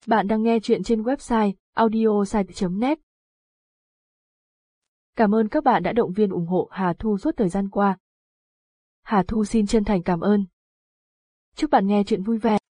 Bạn đang nghe chuyện trên website audiosite.net. Cảm ơn các bạn đã động viên ủng hộ Hà Thu suốt thời gian qua. Hà Thu xin chân thành cảm ơn. Chúc bạn nghe chuyện vui vẻ.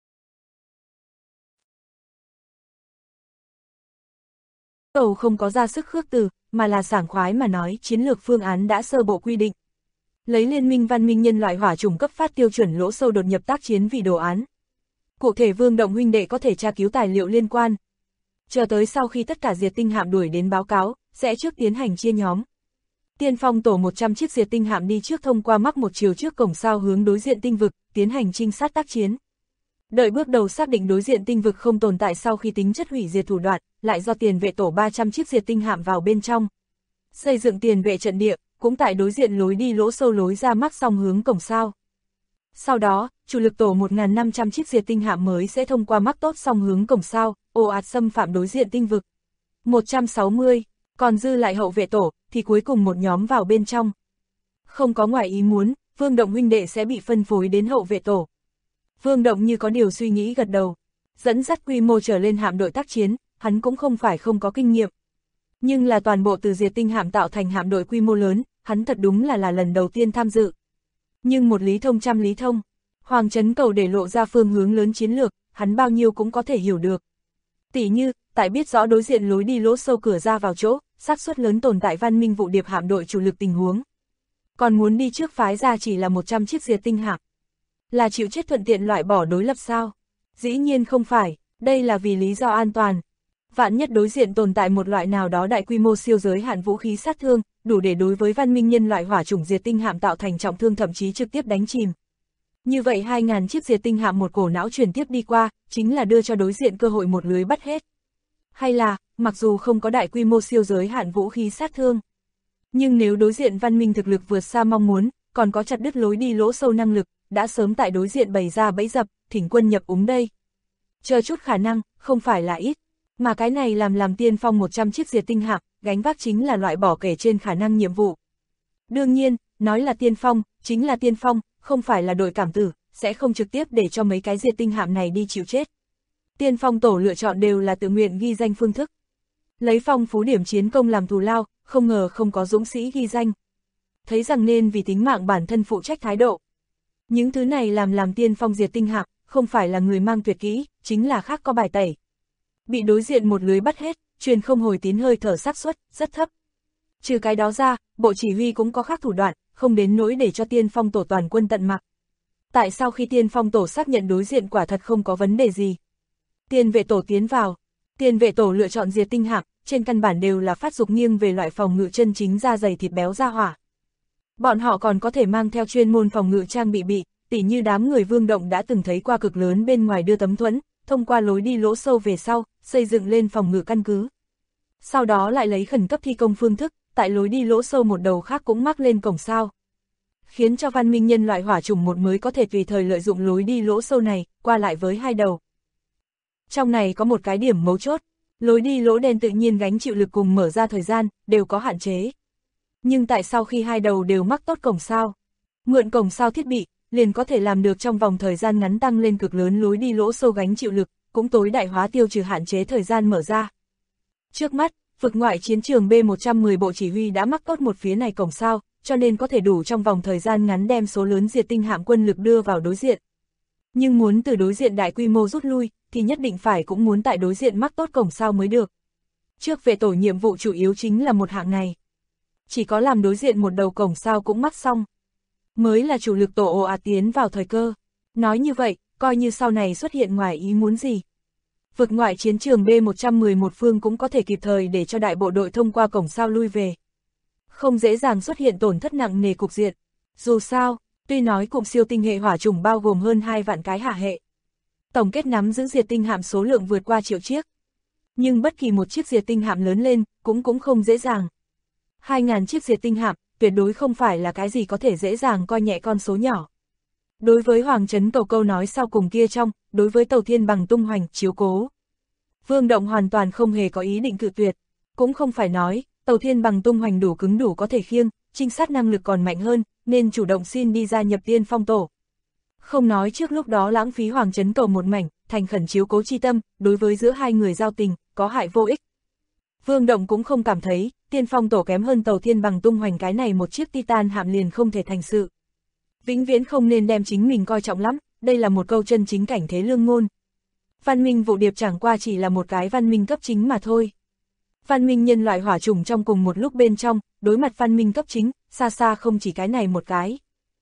Cầu không có ra sức khước từ, mà là sảng khoái mà nói chiến lược phương án đã sơ bộ quy định. Lấy Liên minh văn minh nhân loại hỏa chủng cấp phát tiêu chuẩn lỗ sâu đột nhập tác chiến vì đồ án. Cụ thể Vương Động huynh đệ có thể tra cứu tài liệu liên quan. Chờ tới sau khi tất cả diệt tinh hạm đuổi đến báo cáo, sẽ trước tiến hành chia nhóm. Tiên phong tổ 100 chiếc diệt tinh hạm đi trước thông qua mắc một chiều trước cổng sao hướng đối diện tinh vực, tiến hành trinh sát tác chiến. Đợi bước đầu xác định đối diện tinh vực không tồn tại sau khi tính chất hủy diệt thủ đoạn, lại do tiền vệ tổ 300 chiếc diệt tinh hạm vào bên trong. Xây dựng tiền vệ trận địa, cũng tại đối diện lối đi lỗ sâu lối ra mắc song hướng cổng sao. Sau đó, chủ lực tổ 1.500 chiếc diệt tinh hạm mới sẽ thông qua mắc tốt song hướng cổng sao, ồ ạt xâm phạm đối diện tinh vực. 160, còn dư lại hậu vệ tổ, thì cuối cùng một nhóm vào bên trong. Không có ngoài ý muốn, Vương Động huynh đệ sẽ bị phân phối đến hậu vệ tổ. Vương Động như có điều suy nghĩ gật đầu. Dẫn dắt quy mô trở lên hạm đội tác chiến, hắn cũng không phải không có kinh nghiệm. Nhưng là toàn bộ từ diệt tinh hạm tạo thành hạm đội quy mô lớn, hắn thật đúng là lần đầu tiên tham dự. Nhưng một lý thông trăm lý thông, Hoàng Trấn Cầu để lộ ra phương hướng lớn chiến lược, hắn bao nhiêu cũng có thể hiểu được. Tỉ như, tại biết rõ đối diện lối đi lỗ sâu cửa ra vào chỗ, xác suất lớn tồn tại văn minh vụ điệp hạm đội chủ lực tình huống. Còn muốn đi trước phái ra chỉ là 100 chiếc diệt tinh hạm. Là chịu chết thuận tiện loại bỏ đối lập sao? Dĩ nhiên không phải, đây là vì lý do an toàn. Vạn nhất đối diện tồn tại một loại nào đó đại quy mô siêu giới hạn vũ khí sát thương, đủ để đối với văn minh nhân loại hỏa chủng diệt tinh hạm tạo thành trọng thương thậm chí trực tiếp đánh chìm. Như vậy 2.000 chiếc diệt tinh hạm một cổ não truyền tiếp đi qua, chính là đưa cho đối diện cơ hội một lưới bắt hết. Hay là, mặc dù không có đại quy mô siêu giới hạn vũ khí sát thương, nhưng nếu đối diện văn minh thực lực vượt xa mong muốn, còn có chặt đứt lối đi lỗ sâu năng lực, đã sớm tại đối diện bày ra bẫy dập, thỉnh quân nhập úng đây. Chờ chút khả năng, không phải là ít, mà cái này làm tiên phong 100 chiếc diệt tinh hạm, gánh vác chính là loại bỏ kể trên khả năng nhiệm vụ. Đương nhiên, nói là tiên phong, chính là tiên phong, không phải là đội cảm tử, sẽ không trực tiếp để cho mấy cái diệt tinh hạm này đi chịu chết. Tiên phong tổ lựa chọn đều là tự nguyện ghi danh phương thức. Lấy phong phú điểm chiến công làm thù lao, không ngờ không có dũng sĩ ghi danh. Thấy rằng nên vì tính mạng bản thân phụ trách thái độ. Những thứ này làm tiên phong diệt tinh hạm, không phải là người mang tuyệt kỹ, chính là khác có bài tẩy. Bị đối diện một lưới bắt hết, truyền không hồi tín hơi thở xác suất rất thấp. Trừ cái đó ra, bộ chỉ huy cũng có khác thủ đoạn, không đến nỗi để cho tiên phong tổ toàn quân tận mặc. Tại sao khi tiên phong tổ xác nhận đối diện quả thật không có vấn đề gì? Tiền vệ tổ tiến vào, tiền vệ tổ lựa chọn diệt tinh hạm, trên căn bản đều là phát dục nghiêng về loại phòng ngự chân chính da dày thịt béo ra hỏa. Bọn họ còn có thể mang theo chuyên môn phòng ngự trang bị, tỉ như đám người Vương Động đã từng thấy qua cực lớn bên ngoài đưa tấm thuẫn, thông qua lối đi lỗ sâu về sau, xây dựng lên phòng ngự căn cứ. Sau đó lại lấy khẩn cấp thi công phương thức, tại lối đi lỗ sâu một đầu khác cũng mắc lên cổng sao. Khiến cho văn minh nhân loại hỏa chủng một mới có thể tùy thời lợi dụng lối đi lỗ sâu này, qua lại với hai đầu. Trong này có một cái điểm mấu chốt, lối đi lỗ đen tự nhiên gánh chịu lực cùng mở ra thời gian, đều có hạn chế. Nhưng tại sao khi hai đầu đều mắc tốt cổng sao, mượn cổng sao thiết bị, liền có thể làm được trong vòng thời gian ngắn tăng lên cực lớn lối đi lỗ sâu gánh chịu lực, cũng tối đại hóa tiêu trừ hạn chế thời gian mở ra. Trước mắt, vực ngoại chiến trường B110 bộ chỉ huy đã mắc tốt một phía này cổng sao, cho nên có thể đủ trong vòng thời gian ngắn đem số lớn diệt tinh hạm quân lực đưa vào đối diện. Nhưng muốn từ đối diện đại quy mô rút lui, thì nhất định phải cũng muốn tại đối diện mắc tốt cổng sao mới được. Trước vệ tổ nhiệm vụ chủ yếu chính là một hạng này. Chỉ có làm đối diện một đầu cổng sao cũng mắc xong, mới là chủ lực tổ ồ ạt tiến vào thời cơ. Nói như vậy, coi như sau này xuất hiện ngoài ý muốn gì, vực ngoại chiến trường B111 phương cũng có thể kịp thời để cho đại bộ đội thông qua cổng sao lui về. Không dễ dàng xuất hiện tổn thất nặng nề cục diện. Dù sao, tuy nói cụm siêu tinh hệ hỏa chủng bao gồm hơn 2 vạn cái hạ hệ, tổng kết nắm giữ diệt tinh hạm số lượng vượt qua triệu chiếc. Nhưng bất kỳ một chiếc diệt tinh hạm lớn lên, cũng không dễ dàng. 2.000 chiếc diệt tinh hạm, tuyệt đối không phải là cái gì có thể dễ dàng coi nhẹ con số nhỏ. Đối với Hoàng Trấn Cầu câu nói sau cùng kia trong, đối với Tàu Thiên Bằng tung hoành, chiếu cố, Vương Động hoàn toàn không hề có ý định cự tuyệt. Cũng không phải nói, Tàu Thiên Bằng tung hoành đủ cứng đủ có thể khiêng, trinh sát năng lực còn mạnh hơn, nên chủ động xin đi gia nhập tiên phong tổ. Không nói trước lúc đó lãng phí Hoàng Trấn Cầu một mảnh, thành khẩn chiếu cố chi tâm, đối với giữa hai người giao tình, có hại vô ích. Vương Động cũng không cảm thấy, Tiên Phong Tổ kém hơn Tàu Thiên Bằng tung hoành cái này một chiếc Titan hạm liền không thể thành sự. Vĩnh viễn không nên đem chính mình coi trọng lắm, đây là một câu chân chính cảnh thế lương ngôn. Văn minh vụ điệp chẳng qua chỉ là một cái văn minh cấp chính mà thôi. Văn minh nhân loại hỏa chủng trong cùng một lúc bên trong, đối mặt văn minh cấp chính, xa xa không chỉ cái này một cái.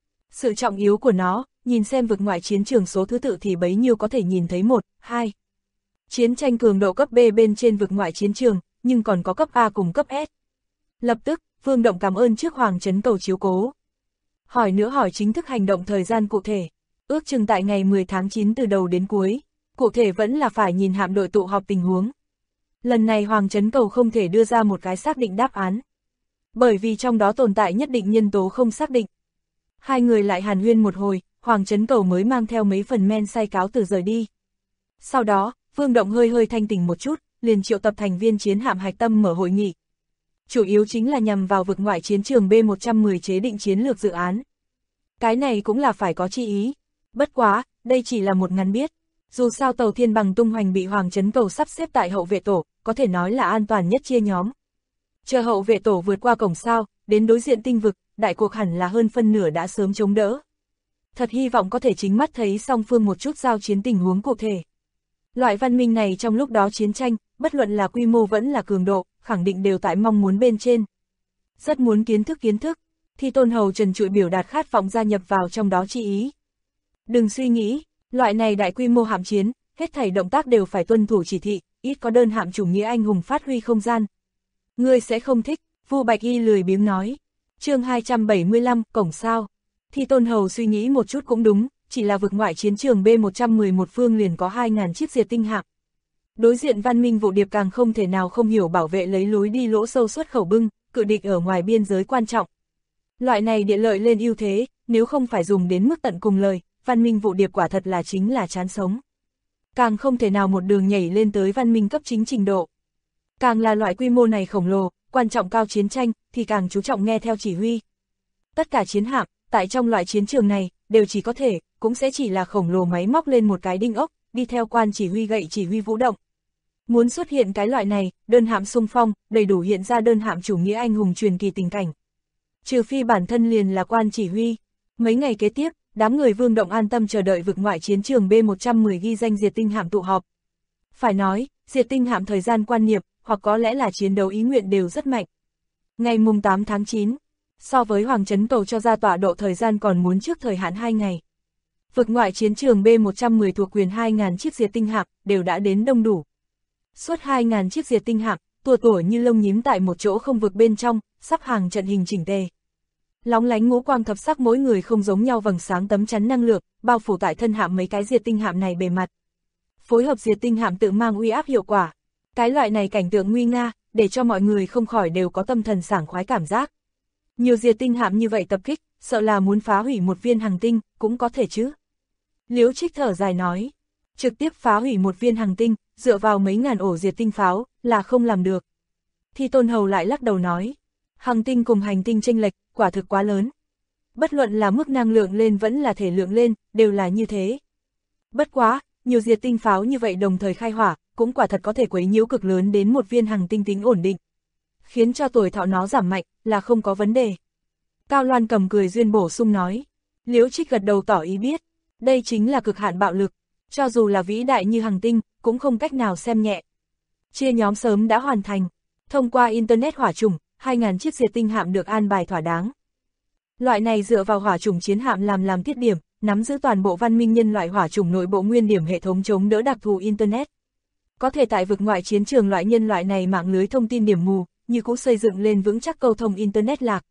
Sự trọng yếu của nó, nhìn xem vực ngoại chiến trường số thứ tự thì bấy nhiêu có thể nhìn thấy 1, 2. Chiến tranh cường độ cấp B bên trên vực ngoại chiến trường, nhưng còn có cấp A cùng cấp S. Lập tức, Vương Động cảm ơn trước Hoàng Trấn Cầu chiếu cố. Hỏi nữa hỏi chính thức hành động thời gian cụ thể, ước chừng tại ngày 10 tháng 9 từ đầu đến cuối, cụ thể vẫn là phải nhìn hạm đội tụ họp tình huống. Lần này Hoàng Trấn Cầu không thể đưa ra một cái xác định đáp án, bởi vì trong đó tồn tại nhất định nhân tố không xác định. Hai người lại hàn huyên một hồi, Hoàng Trấn Cầu mới mang theo mấy phần men say cáo từ rời đi. Sau đó, Vương Động hơi thanh tỉnh một chút, liền triệu tập thành viên chiến hạm hạch tâm mở hội nghị. Chủ yếu chính là nhằm vào vực ngoại chiến trường B110 chế định chiến lược dự án. Cái này cũng là phải có chi ý. Bất quá, đây chỉ là một ngắn biết. Dù sao Tàu Thiên Bằng tung hoành bị Hoàng Trấn Cầu sắp xếp tại hậu vệ tổ, có thể nói là an toàn nhất chia nhóm. Chờ hậu vệ tổ vượt qua cổng sao, đến đối diện tinh vực, đại cuộc hẳn là hơn phân nửa đã sớm chống đỡ. Thật hy vọng có thể chính mắt thấy song phương một chút giao chiến tình huống cụ thể. Loại văn minh này trong lúc đó chiến tranh, bất luận là quy mô vẫn là cường độ, khẳng định đều tại mong muốn bên trên. Rất muốn kiến thức, thì Tôn Hầu trần trụi biểu đạt khát vọng gia nhập vào trong đó chi ý. Đừng suy nghĩ, loại này đại quy mô hạm chiến, hết thảy động tác đều phải tuân thủ chỉ thị, ít có đơn hạm chủ nghĩa anh hùng phát huy không gian. Ngươi sẽ không thích, Vu Bạch Y lười biếng nói. Chương 275, cổng sao. Thì Tôn Hầu suy nghĩ một chút cũng đúng, chỉ là vực ngoại chiến trường B111 phương liền có 2.000 chiếc diệt tinh hạm. Đối diện văn minh vụ điệp càng không thể nào không hiểu bảo vệ lấy lối đi lỗ sâu xuất khẩu bưng, cự địch ở ngoài biên giới quan trọng. Loại này địa lợi lên ưu thế, nếu không phải dùng đến mức tận cùng lời, văn minh vụ điệp quả thật là chính là chán sống. Càng không thể nào một đường nhảy lên tới văn minh cấp chính trình độ. Càng là loại quy mô này khổng lồ, quan trọng cao chiến tranh, thì càng chú trọng nghe theo chỉ huy. Tất cả chiến hạm, tại trong loại chiến trường này, đều chỉ có thể, cũng sẽ chỉ là khổng lồ máy móc lên một cái đinh ốc, đi theo quan chỉ huy gậy chỉ huy vũ động. Muốn xuất hiện cái loại này, đơn hạm xung phong, đầy đủ hiện ra đơn hạm chủ nghĩa anh hùng truyền kỳ tình cảnh. Trừ phi bản thân liền là quan chỉ huy. Mấy ngày kế tiếp, đám người Vương Động an tâm chờ đợi vực ngoại chiến trường B110 ghi danh diệt tinh hạm tụ họp. Phải nói, diệt tinh hạm thời gian quan niệm, hoặc có lẽ là chiến đấu ý nguyện đều rất mạnh. Ngày mùng 8 tháng 9, so với Hoàng Trấn Cầu cho ra tọa độ thời gian còn muốn trước thời hạn 2 ngày. Vực ngoại chiến trường B110 thuộc quyền 2.000 chiếc diệt tinh hạm đều đã đến đông đủ. Suốt 2.000 chiếc diệt tinh hạm, tua tủa như lông nhím tại một chỗ không vực bên trong, sắp hàng trận hình chỉnh tề. Lóng lánh ngũ quang thập sắc mỗi người không giống nhau vầng sáng tấm chắn năng lượng, bao phủ tại thân hạm mấy cái diệt tinh hạm này bề mặt. Phối hợp diệt tinh hạm tự mang uy áp hiệu quả. Cái loại này cảnh tượng nguy nga, để cho mọi người không khỏi đều có tâm thần sảng khoái cảm giác. Nhiều diệt tinh hạm như vậy tập kích, sợ là muốn phá hủy một viên hành tinh, cũng có thể chứ. Liễu Trích thở dài nói, trực tiếp phá hủy một viên hành tinh, dựa vào mấy ngàn ổ diệt tinh pháo, là không làm được. Thì Tôn Hầu lại lắc đầu nói, hành tinh cùng hành tinh chênh lệch, quả thực quá lớn. Bất luận là mức năng lượng lên vẫn là thể lượng lên, đều là như thế. Bất quá, nhiều diệt tinh pháo như vậy đồng thời khai hỏa, cũng quả thật có thể quấy nhiễu cực lớn đến một viên hành tinh tính ổn định. Khiến cho tuổi thọ nó giảm mạnh, là không có vấn đề. Cao Loan cầm cười duyên bổ sung nói. Liễu Trích gật đầu tỏ ý biết. Đây chính là cực hạn bạo lực. Cho dù là vĩ đại như hành tinh, cũng không cách nào xem nhẹ. Chia nhóm sớm đã hoàn thành. Thông qua Internet hỏa chủng, 2.000 chiếc diệt tinh hạm được an bài thỏa đáng. Loại này dựa vào hỏa chủng chiến hạm làm thiết điểm, nắm giữ toàn bộ văn minh nhân loại hỏa chủng nội bộ nguyên điểm hệ thống chống đỡ đặc thù Internet. Có thể tại vực ngoại chiến trường loại nhân loại này mạng lưới thông tin điểm mù, như cũ xây dựng lên vững chắc câu thông Internet lạc.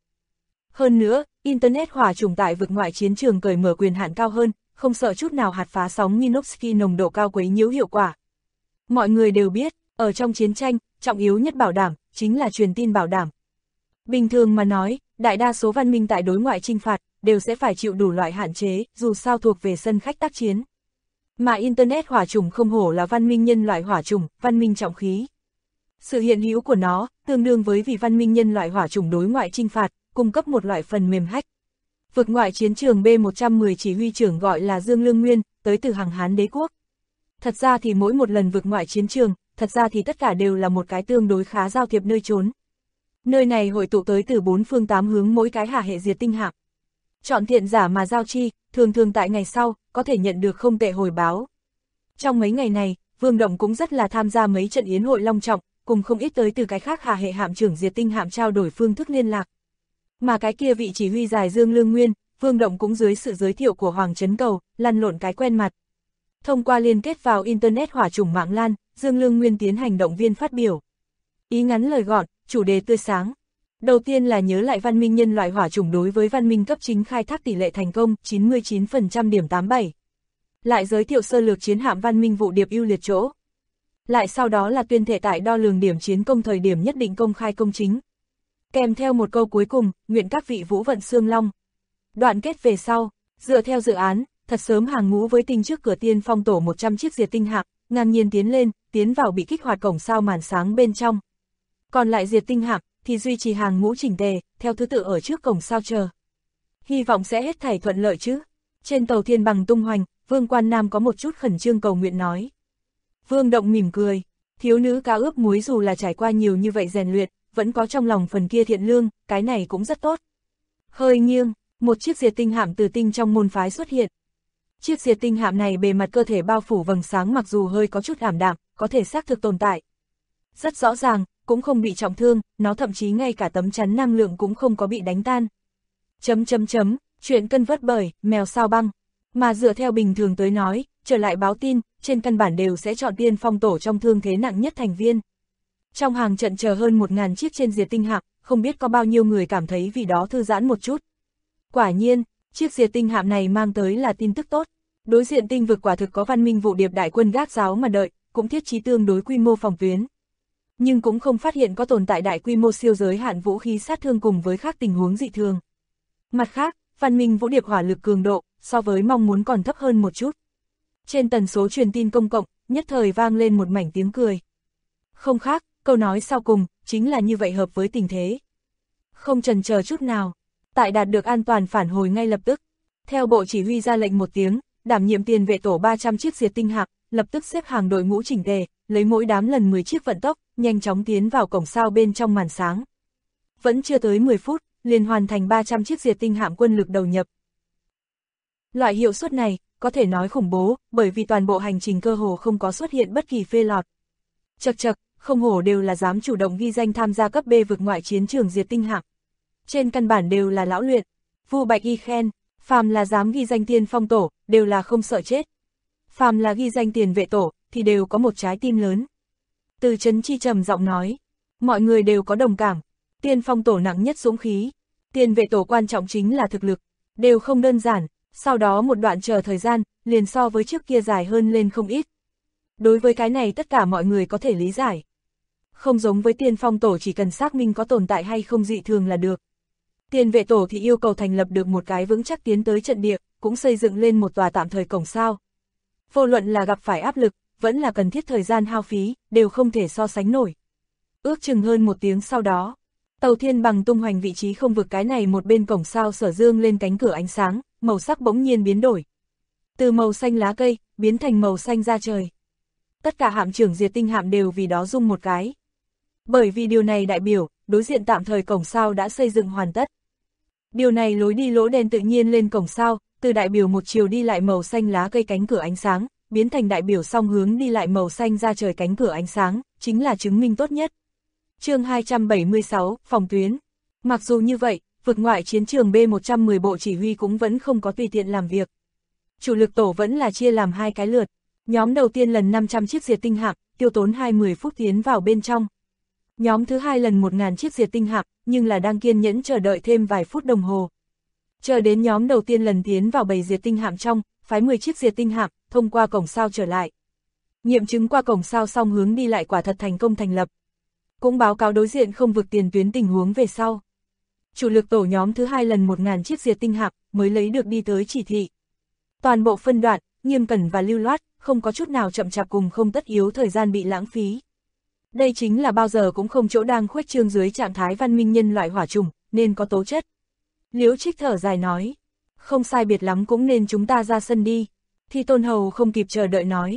Hơn nữa, Internet hỏa chủng tại vực ngoại chiến trường cởi mở quyền hạn cao hơn, không sợ chút nào hạt phá sóng Minovsky nồng độ cao quấy nhiễu hiệu quả. Mọi người đều biết, ở trong chiến tranh, trọng yếu nhất bảo đảm, chính là truyền tin bảo đảm. Bình thường mà nói, đại đa số văn minh tại đối ngoại chinh phạt, đều sẽ phải chịu đủ loại hạn chế, dù sao thuộc về sân khách tác chiến. Mà Internet hỏa chủng không hổ là văn minh nhân loại hỏa chủng, văn minh trọng khí. Sự hiện hữu của nó, tương đương với vì văn minh nhân loại hỏa chủng đối ngoại chinh phạt, cung cấp một loại phần mềm hack. Vực ngoại chiến trường B110 chỉ huy trưởng gọi là Dương Lương Nguyên, tới từ Hằng Hán Đế quốc. Thật ra thì mỗi một lần vượt ngoại chiến trường, thật ra thì tất cả đều là một cái tương đối khá giao thiệp nơi trốn. Nơi này hội tụ tới từ 4 phương 8 hướng mỗi cái hà hệ diệt tinh hạm. Chọn thiện giả mà giao chi, thường thường tại ngày sau, có thể nhận được không tệ hồi báo. Trong mấy ngày này, Vương Động cũng rất là tham gia mấy trận yến hội long trọng, cùng không ít tới từ cái khác hà hệ hạm trưởng diệt tinh hạm trao đổi phương thức liên lạc. Mà cái kia vị chỉ huy giải Dương Lương Nguyên, Vương Động cũng dưới sự giới thiệu của Hoàng Trấn Cầu, lăn lộn cái quen mặt. Thông qua liên kết vào Internet hỏa chủng mạng LAN, Dương Lương Nguyên tiến hành động viên phát biểu. Ý ngắn lời gọn, chủ đề tươi sáng. Đầu tiên là nhớ lại văn minh nhân loại hỏa chủng đối với văn minh cấp chính khai thác tỷ lệ thành công 99% điểm 87. Lại giới thiệu sơ lược chiến hạm văn minh vụ điệp ưu liệt chỗ. Lại sau đó là tuyên thệ tại đo lường điểm chiến công thời điểm nhất định công khai công chính. Kèm theo một câu cuối cùng, nguyện các vị vũ vận xương long. Đoạn kết về sau, dựa theo dự án, thật sớm hàng ngũ với tinh trước cửa tiên phong tổ 100 chiếc diệt tinh hạm, ngang nhiên tiến lên, tiến vào bị kích hoạt cổng sao màn sáng bên trong. Còn lại diệt tinh hạm thì duy trì hàng ngũ chỉnh tề, theo thứ tự ở trước cổng sao chờ. Hy vọng sẽ hết thảy thuận lợi chứ. Trên tàu thiên bằng tung hoành, Vương Quan Nam có một chút khẩn trương cầu nguyện nói. Vương Động mỉm cười, thiếu nữ cá ướp muối dù là trải qua nhiều như vậy rèn luyện, vẫn có trong lòng phần kia thiện lương, cái này cũng rất tốt. Hơi nghiêng, một chiếc diệt tinh hạm từ tinh trong môn phái xuất hiện. Chiếc diệt tinh hạm này bề mặt cơ thể bao phủ vầng sáng mặc dù hơi có chút ảm đạm, có thể xác thực tồn tại. Rất rõ ràng, cũng không bị trọng thương, nó thậm chí ngay cả tấm chắn năng lượng cũng không có bị đánh tan. Chuyện cân vớt bởi, mèo sao băng. Mà dựa theo bình thường tới nói, trở lại báo tin, trên căn bản đều sẽ chọn tiên phong tổ trong thương thế nặng nhất thành viên. Trong hàng trận chờ hơn 1000 chiếc trên diệt tinh hạm, không biết có bao nhiêu người cảm thấy vì đó thư giãn một chút. Quả nhiên, chiếc diệt tinh hạm này mang tới là tin tức tốt. Đối diện tinh vực quả thực có văn minh vụ điệp đại quân gác giáo mà đợi, cũng thiết trí tương đối quy mô phòng tuyến. Nhưng cũng không phát hiện có tồn tại đại quy mô siêu giới hạn vũ khí sát thương cùng với khác tình huống dị thường. Mặt khác, văn minh vũ điệp hỏa lực cường độ, so với mong muốn còn thấp hơn một chút. Trên tần số truyền tin công cộng, nhất thời vang lên một mảnh tiếng cười. Không khác, câu nói sau cùng, chính là như vậy hợp với tình thế. Không chần chờ chút nào, tại đạt được an toàn phản hồi ngay lập tức. Theo bộ chỉ huy ra lệnh một tiếng, đảm nhiệm tiền vệ tổ 300 chiếc diệt tinh hạm, lập tức xếp hàng đội ngũ chỉnh tề, lấy mỗi đám lần 10 chiếc vận tốc, nhanh chóng tiến vào cổng sao bên trong màn sáng. Vẫn chưa tới 10 phút, liền hoàn thành 300 chiếc diệt tinh hạm quân lực đầu nhập. Loại hiệu suất này, có thể nói khủng bố, bởi vì toàn bộ hành trình cơ hồ không có xuất hiện bất kỳ phê lọt. Chậc chậc, không hổ đều là dám chủ động ghi danh tham gia cấp B vực ngoại chiến trường diệt tinh hạm. Trên căn bản đều là lão luyện. Vu Bạch Y khen, phàm là dám ghi danh tiên phong tổ, đều là không sợ chết. Phàm là ghi danh tiền vệ tổ, thì đều có một trái tim lớn. Từ Trấn Chi trầm giọng nói, mọi người đều có đồng cảm. Tiên phong tổ nặng nhất dũng khí, tiền vệ tổ quan trọng chính là thực lực, đều không đơn giản. Sau đó một đoạn chờ thời gian, liền so với trước kia dài hơn lên không ít. Đối với cái này tất cả mọi người có thể lý giải. Không giống với tiên phong tổ chỉ cần xác minh có tồn tại hay không dị thường là được. Tiền vệ tổ thì yêu cầu thành lập được một cái vững chắc tiến tới trận địa, cũng xây dựng lên một tòa tạm thời cổng sao. Vô luận là gặp phải áp lực, vẫn là cần thiết thời gian hao phí, đều không thể so sánh nổi. Ước chừng hơn 1 tiếng sau đó, tàu thiên bằng tung hoành vị trí không vực cái này một bên cổng sao sở dương lên cánh cửa ánh sáng, màu sắc bỗng nhiên biến đổi. Từ màu xanh lá cây, biến thành màu xanh da trời. Tất cả hạm trưởng diệt tinh hạm đều vì đó rung một cái. Bởi vì điều này đại biểu, đối diện tạm thời cổng sao đã xây dựng hoàn tất. Điều này lối đi lỗ đen tự nhiên lên cổng sao, từ đại biểu một chiều đi lại màu xanh lá cây cánh cửa ánh sáng, biến thành đại biểu song hướng đi lại màu xanh da trời cánh cửa ánh sáng, chính là chứng minh tốt nhất. Chương 276, phòng tuyến. Mặc dù như vậy, vực ngoại chiến trường B110 bộ chỉ huy cũng vẫn không có tùy tiện làm việc. Chủ lực tổ vẫn là chia làm 2 cái lượt. Nhóm đầu tiên lần 500 chiếc diệt tinh hạm, tiêu tốn 20 phút tiến vào bên trong. Nhóm thứ 2 lần 1000 chiếc diệt tinh hạm, nhưng là đang kiên nhẫn chờ đợi thêm vài phút đồng hồ. Chờ đến nhóm đầu tiên lần tiến vào bầy diệt tinh hạm trong, phái 10 chiếc diệt tinh hạm, thông qua cổng sao trở lại. Nghiệm chứng qua cổng sao xong hướng đi lại quả thật thành công thành lập. Cũng báo cáo đối diện không vực tiền tuyến tình huống về sau. Chủ lực tổ nhóm thứ 2 lần 1000 chiếc diệt tinh hạm mới lấy được đi tới chỉ thị. Toàn bộ phân đoạn, nghiêm cẩn và lưu loát, không có chút nào chậm chạp cùng không tất yếu thời gian bị lãng phí. Đây chính là bao giờ cũng không chỗ đang khuếch trương dưới trạng thái văn minh nhân loại hỏa trùng, nên có tố chất. Liễu Trích thở dài nói, không sai biệt lắm cũng nên chúng ta ra sân đi. Thi Tôn Hầu không kịp chờ đợi nói,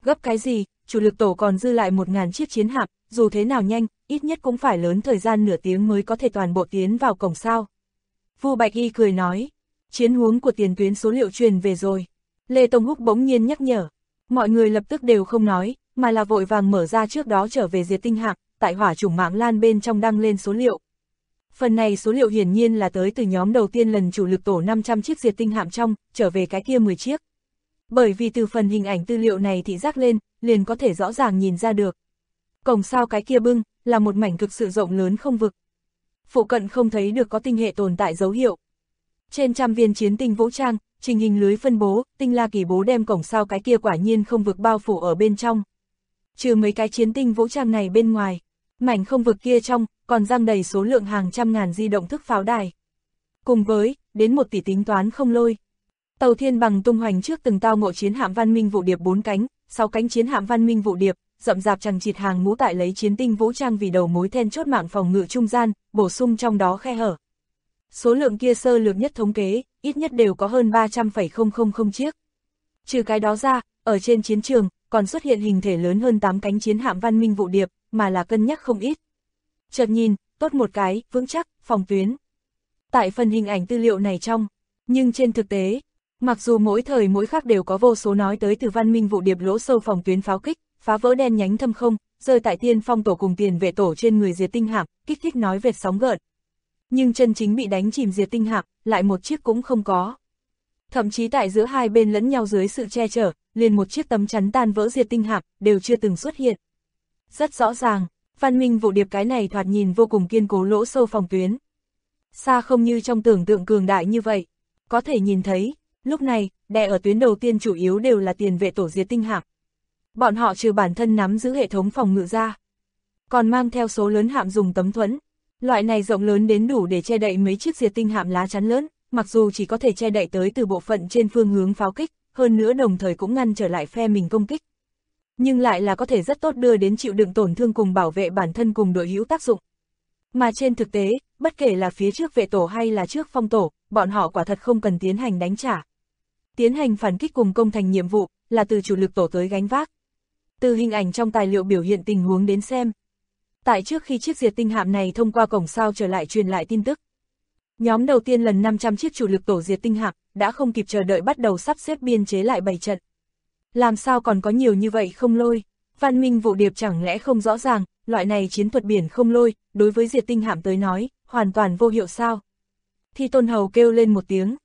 Gấp cái gì, chủ lực tổ còn dư lại 1000 chiếc chiến hạm, dù thế nào nhanh, ít nhất cũng phải lớn thời gian nửa tiếng mới có thể toàn bộ tiến vào cổng sao. Vu Bạch Y cười nói, chiến huống của tiền tuyến số liệu truyền về rồi. Lê Tông Húc bỗng nhiên nhắc nhở, mọi người lập tức đều không nói, mà là vội vàng mở ra trước đó trở về diệt tinh hạm, tại hỏa chủng mạng lan bên trong đăng lên số liệu. Phần này số liệu hiển nhiên là tới từ nhóm đầu tiên lần chủ lực tổ 500 chiếc diệt tinh hạm trong, trở về cái kia 10 chiếc. Bởi vì từ phần hình ảnh tư liệu này thị giác lên, liền có thể rõ ràng nhìn ra được. Cổng sao cái kia bưng, là một mảnh cực sự rộng lớn không vực. Phụ cận không thấy được có tinh hệ tồn tại dấu hiệu. Trên trăm viên chiến tinh vũ trang, trình hình lưới phân bố, tinh la kỳ bố đem cổng sao cái kia quả nhiên không vực bao phủ ở bên trong. Trừ mấy cái chiến tinh vũ trang này bên ngoài, mảnh không vực kia trong, còn giăng đầy số lượng hàng trăm ngàn di động thức pháo đài. Cùng với, đến 1 tỷ tính toán không lôi. Tàu thiên bằng tung hoành trước từng tao ngộ chiến hạm văn minh vụ điệp 4 cánh, 6 cánh chiến hạm văn minh vụ điệp, rậm rạp chằng chịt hàng ngũ tại lấy chiến tinh vũ trang vì đầu mối then chốt mạng phòng ngự trung gian, bổ sung trong đó khe hở. Số lượng kia sơ lược nhất thống kế, ít nhất đều có hơn 300,000 chiếc. Trừ cái đó ra, ở trên chiến trường, còn xuất hiện hình thể lớn hơn 8 cánh chiến hạm văn minh vụ điệp, mà là cân nhắc không ít. Chợt nhìn, tốt một cái, vững chắc, phòng tuyến. Tại phần hình ảnh tư liệu này trong, nhưng trên thực tế, mặc dù mỗi thời mỗi khắc đều có vô số nói tới từ văn minh vụ điệp lỗ sâu phòng tuyến pháo kích, phá vỡ đen nhánh thâm không, rơi tại tiên phong tổ cùng tiền vệ tổ trên người diệt tinh hạm, kích thích nói vệt sóng gợn. Nhưng chân chính bị đánh chìm diệt tinh hạm, lại một chiếc cũng không có. Thậm chí tại giữa hai bên lẫn nhau dưới sự che chở, liền một chiếc tấm chắn tan vỡ diệt tinh hạm, đều chưa từng xuất hiện. Rất rõ ràng, văn minh vụ điệp cái này thoạt nhìn vô cùng kiên cố lỗ sâu phòng tuyến. Xa không như trong tưởng tượng cường đại như vậy. Có thể nhìn thấy, lúc này, đè ở tuyến đầu tiên chủ yếu đều là tiền vệ tổ diệt tinh hạm. Bọn họ trừ bản thân nắm giữ hệ thống phòng ngự ra, còn mang theo số lớn hạm dùng tấm thuẫn. Loại này rộng lớn đến đủ để che đậy mấy chiếc diệt tinh hạm lá chắn lớn, mặc dù chỉ có thể che đậy tới từ bộ phận trên phương hướng pháo kích, hơn nữa đồng thời cũng ngăn trở lại phe mình công kích. Nhưng lại là có thể rất tốt đưa đến chịu đựng tổn thương cùng bảo vệ bản thân cùng đội hữu tác dụng. Mà trên thực tế, bất kể là phía trước vệ tổ hay là trước phong tổ, bọn họ quả thật không cần tiến hành đánh trả. Tiến hành phản kích cùng công thành nhiệm vụ, là từ chủ lực tổ tới gánh vác. Từ hình ảnh trong tài liệu biểu hiện tình huống đến xem. Tại trước khi chiếc diệt tinh hạm này thông qua cổng sao trở lại truyền lại tin tức. Nhóm đầu tiên lần 500 chiếc chủ lực tổ diệt tinh hạm, đã không kịp chờ đợi bắt đầu sắp xếp biên chế lại bày trận. Làm sao còn có nhiều như vậy không lôi? Văn minh vụ điệp chẳng lẽ không rõ ràng, loại này chiến thuật biển không lôi, đối với diệt tinh hạm tới nói, hoàn toàn vô hiệu sao? Thi Tôn Hầu kêu lên một tiếng.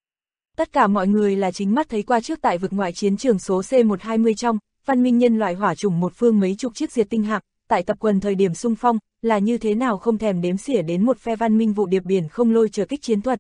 Tất cả mọi người là chính mắt thấy qua trước tại vực ngoại chiến trường số C120 trong, văn minh nhân loại hỏa chủng một phương mấy chục chiếc diệt tinh hạm, tại tập quần thời điểm xung phong, là như thế nào không thèm đếm xỉa đến một phe văn minh vụ điệp biển không lôi chờ kích chiến thuật.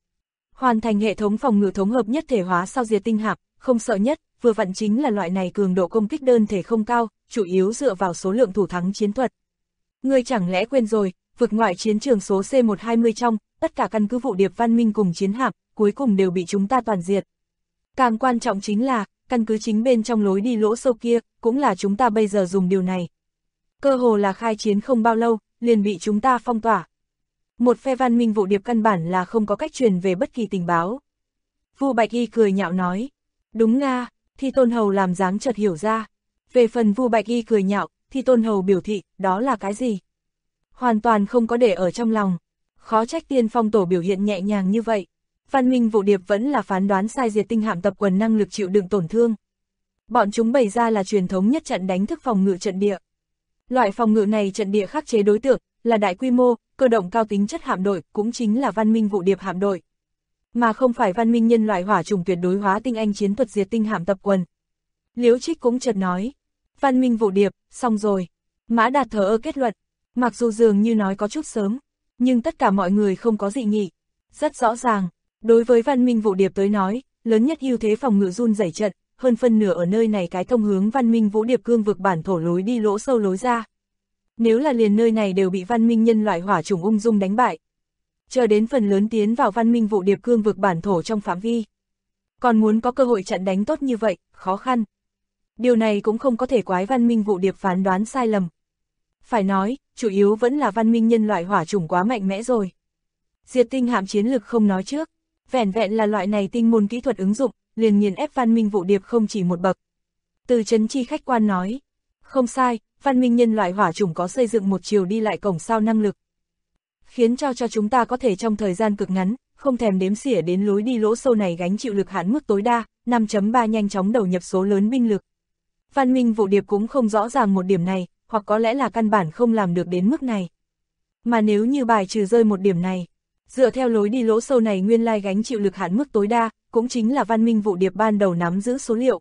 Hoàn thành hệ thống phòng ngự thống hợp nhất thể hóa sau diệt tinh hạm, không sợ nhất, vừa vặn chính là loại này cường độ công kích đơn thể không cao, chủ yếu dựa vào số lượng thủ thắng chiến thuật. Ngươi chẳng lẽ quên rồi, vực ngoại chiến trường số C120 trong, tất cả căn cứ vụ điệp văn minh cùng chiến hạm, cuối cùng đều bị chúng ta toàn diệt. Càng quan trọng chính là, căn cứ chính bên trong lối đi lỗ sâu kia, cũng là chúng ta bây giờ dùng điều này. Cơ hồ là khai chiến không bao lâu, liền bị chúng ta phong tỏa. Một phe văn minh vụ điệp căn bản là không có cách truyền về bất kỳ tình báo. Vu Bạch Y cười nhạo nói, đúng nga, Thi Tôn Hầu làm dáng chợt hiểu ra. Về phần Vu Bạch Y cười nhạo, Thi Tôn Hầu biểu thị, đó là cái gì? Hoàn toàn không có để ở trong lòng. Khó trách tiên phong tổ biểu hiện nhẹ nhàng như vậy. Văn minh vụ điệp vẫn là phán đoán sai diệt tinh hạm tập quần năng lực chịu đựng tổn thương. Bọn chúng bày ra là truyền thống nhất trận đánh thức phòng ngự trận địa. Loại phòng ngự này trận địa khắc chế đối tượng, là đại quy mô, cơ động cao tính chất hạm đội, cũng chính là văn minh vụ điệp hạm đội. Mà không phải văn minh nhân loại hỏa chủng tuyệt đối hóa tinh anh chiến thuật diệt tinh hạm tập quần. Liễu Trích cũng chợt nói, văn minh vụ điệp, xong rồi. Mã Đạt thờ ơ kết luận, mặc dù dường như nói có chút sớm, nhưng tất cả mọi người không có dị nghị. Rất rõ ràng, đối với văn minh vụ điệp tới nói, lớn nhất ưu thế phòng ngự run rẩy trận, hơn phân nửa ở nơi này cái thông hướng văn minh vũ điệp cương vực bản thổ lối đi lỗ sâu lối ra. Nếu là liền nơi này đều bị văn minh nhân loại hỏa chủng ung dung đánh bại, chờ đến phần lớn tiến vào văn minh vụ điệp cương vực bản thổ trong phạm vi, còn muốn có cơ hội chặn đánh tốt như vậy, khó khăn. Điều này cũng không có thể quái văn minh vụ điệp phán đoán sai lầm. Phải nói, chủ yếu vẫn là văn minh nhân loại hỏa chủng quá mạnh mẽ rồi. Diệt tinh hạm chiến lực không nói trước, vẻn vẹn là loại này tinh môn kỹ thuật ứng dụng, liền nghiền ép văn minh vụ điệp không chỉ một bậc. Từ Chấn Chi khách quan nói. Không sai, văn minh nhân loại hỏa chủng có xây dựng một chiều đi lại cổng sao năng lực. Khiến cho chúng ta có thể trong thời gian cực ngắn, không thèm đếm xỉa đến lối đi lỗ sâu này gánh chịu lực hạn mức tối đa, 5.3 nhanh chóng đầu nhập số lớn binh lực. Văn minh vụ điệp cũng không rõ ràng một điểm này, hoặc có lẽ là căn bản không làm được đến mức này. Mà nếu như bài trừ rơi một điểm này, dựa theo lối đi lỗ sâu này nguyên lai gánh chịu lực hạn mức tối đa, cũng chính là văn minh vụ điệp ban đầu nắm giữ số liệu.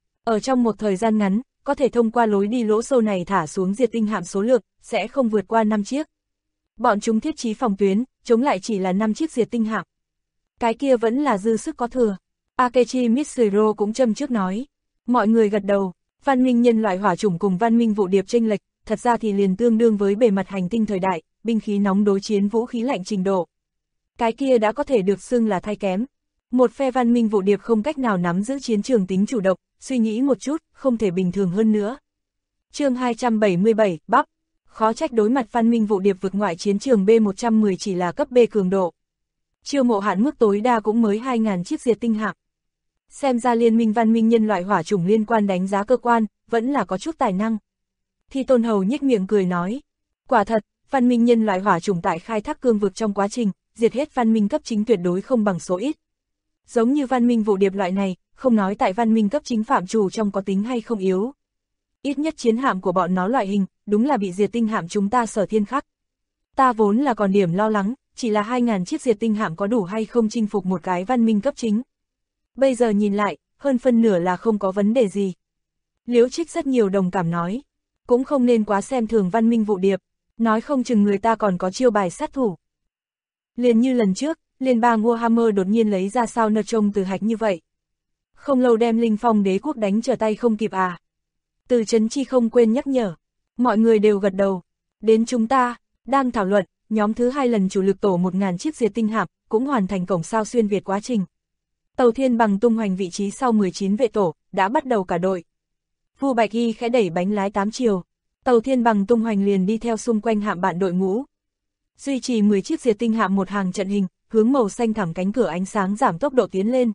Ở trong một thời gian ngắn, có thể thông qua lối đi lỗ sâu này thả xuống diệt tinh hạm số lượng, sẽ không vượt qua 5 chiếc. Bọn chúng thiết trí phòng tuyến, chống lại chỉ là 5 chiếc diệt tinh hạm. Cái kia vẫn là dư sức có thừa. Akechi Mitsuhiro cũng châm trước nói. Mọi người gật đầu, văn minh nhân loại hỏa chủng cùng văn minh vụ điệp chênh lệch, thật ra thì liền tương đương với bề mặt hành tinh thời đại, binh khí nóng đối chiến vũ khí lạnh trình độ. Cái kia đã có thể được xưng là thay kém. Một phe văn minh vụ điệp không cách nào nắm giữ chiến trường tính chủ động, suy nghĩ một chút, không thể bình thường hơn nữa. Chương 277, Bắc. Khó trách đối mặt văn minh vụ điệp vượt ngoại chiến trường B110 chỉ là cấp B cường độ. Chiêu mộ hạn mức tối đa cũng mới 2.000 chiếc diệt tinh hạm. Xem ra liên minh văn minh nhân loại hỏa chủng liên quan đánh giá cơ quan, vẫn là có chút tài năng. Thi Tôn Hầu nhếch miệng cười nói. Quả thật, văn minh nhân loại hỏa chủng tại khai thác cương vực trong quá trình, diệt hết văn minh cấp chính tuyệt đối không bằng số ít. Giống như văn minh vụ điệp loại này, không nói tại văn minh cấp chính phạm trù trong có tính hay không yếu. Ít nhất chiến hạm của bọn nó loại hình, đúng là bị diệt tinh hạm chúng ta Sở Thiên khắc. Ta vốn là còn điểm lo lắng, chỉ là 2.000 chiếc diệt tinh hạm có đủ hay không chinh phục một cái văn minh cấp chính. Bây giờ nhìn lại, hơn phân nửa là không có vấn đề gì. Liễu Trích rất nhiều đồng cảm nói, cũng không nên quá xem thường văn minh vụ điệp, nói không chừng người ta còn có chiêu bài sát thủ. Liền như lần trước, Liên bang Warhammer đột nhiên lấy ra sao nơ trông từ hạch như vậy. Không lâu đem Linh Phong đế quốc đánh trở tay không kịp à. Từ Chấn Chi không quên nhắc nhở, mọi người đều gật đầu. Đến chúng ta, đang thảo luận, nhóm thứ 2 lần chủ lực tổ 1.000 chiếc diệt tinh hạm, cũng hoàn thành cổng sao xuyên Việt quá trình. Tàu Thiên Bằng tung hoành vị trí sau 19 vệ tổ, đã bắt đầu cả đội. Vu Bạch Y khẽ đẩy bánh lái 8 chiều, Tàu Thiên Bằng tung hoành liền đi theo xung quanh hạm bạn đội ngũ. Duy trì 10 chiếc diệt tinh hạm một hàng trận hình, hướng màu xanh thẳm cánh cửa ánh sáng giảm tốc độ tiến lên.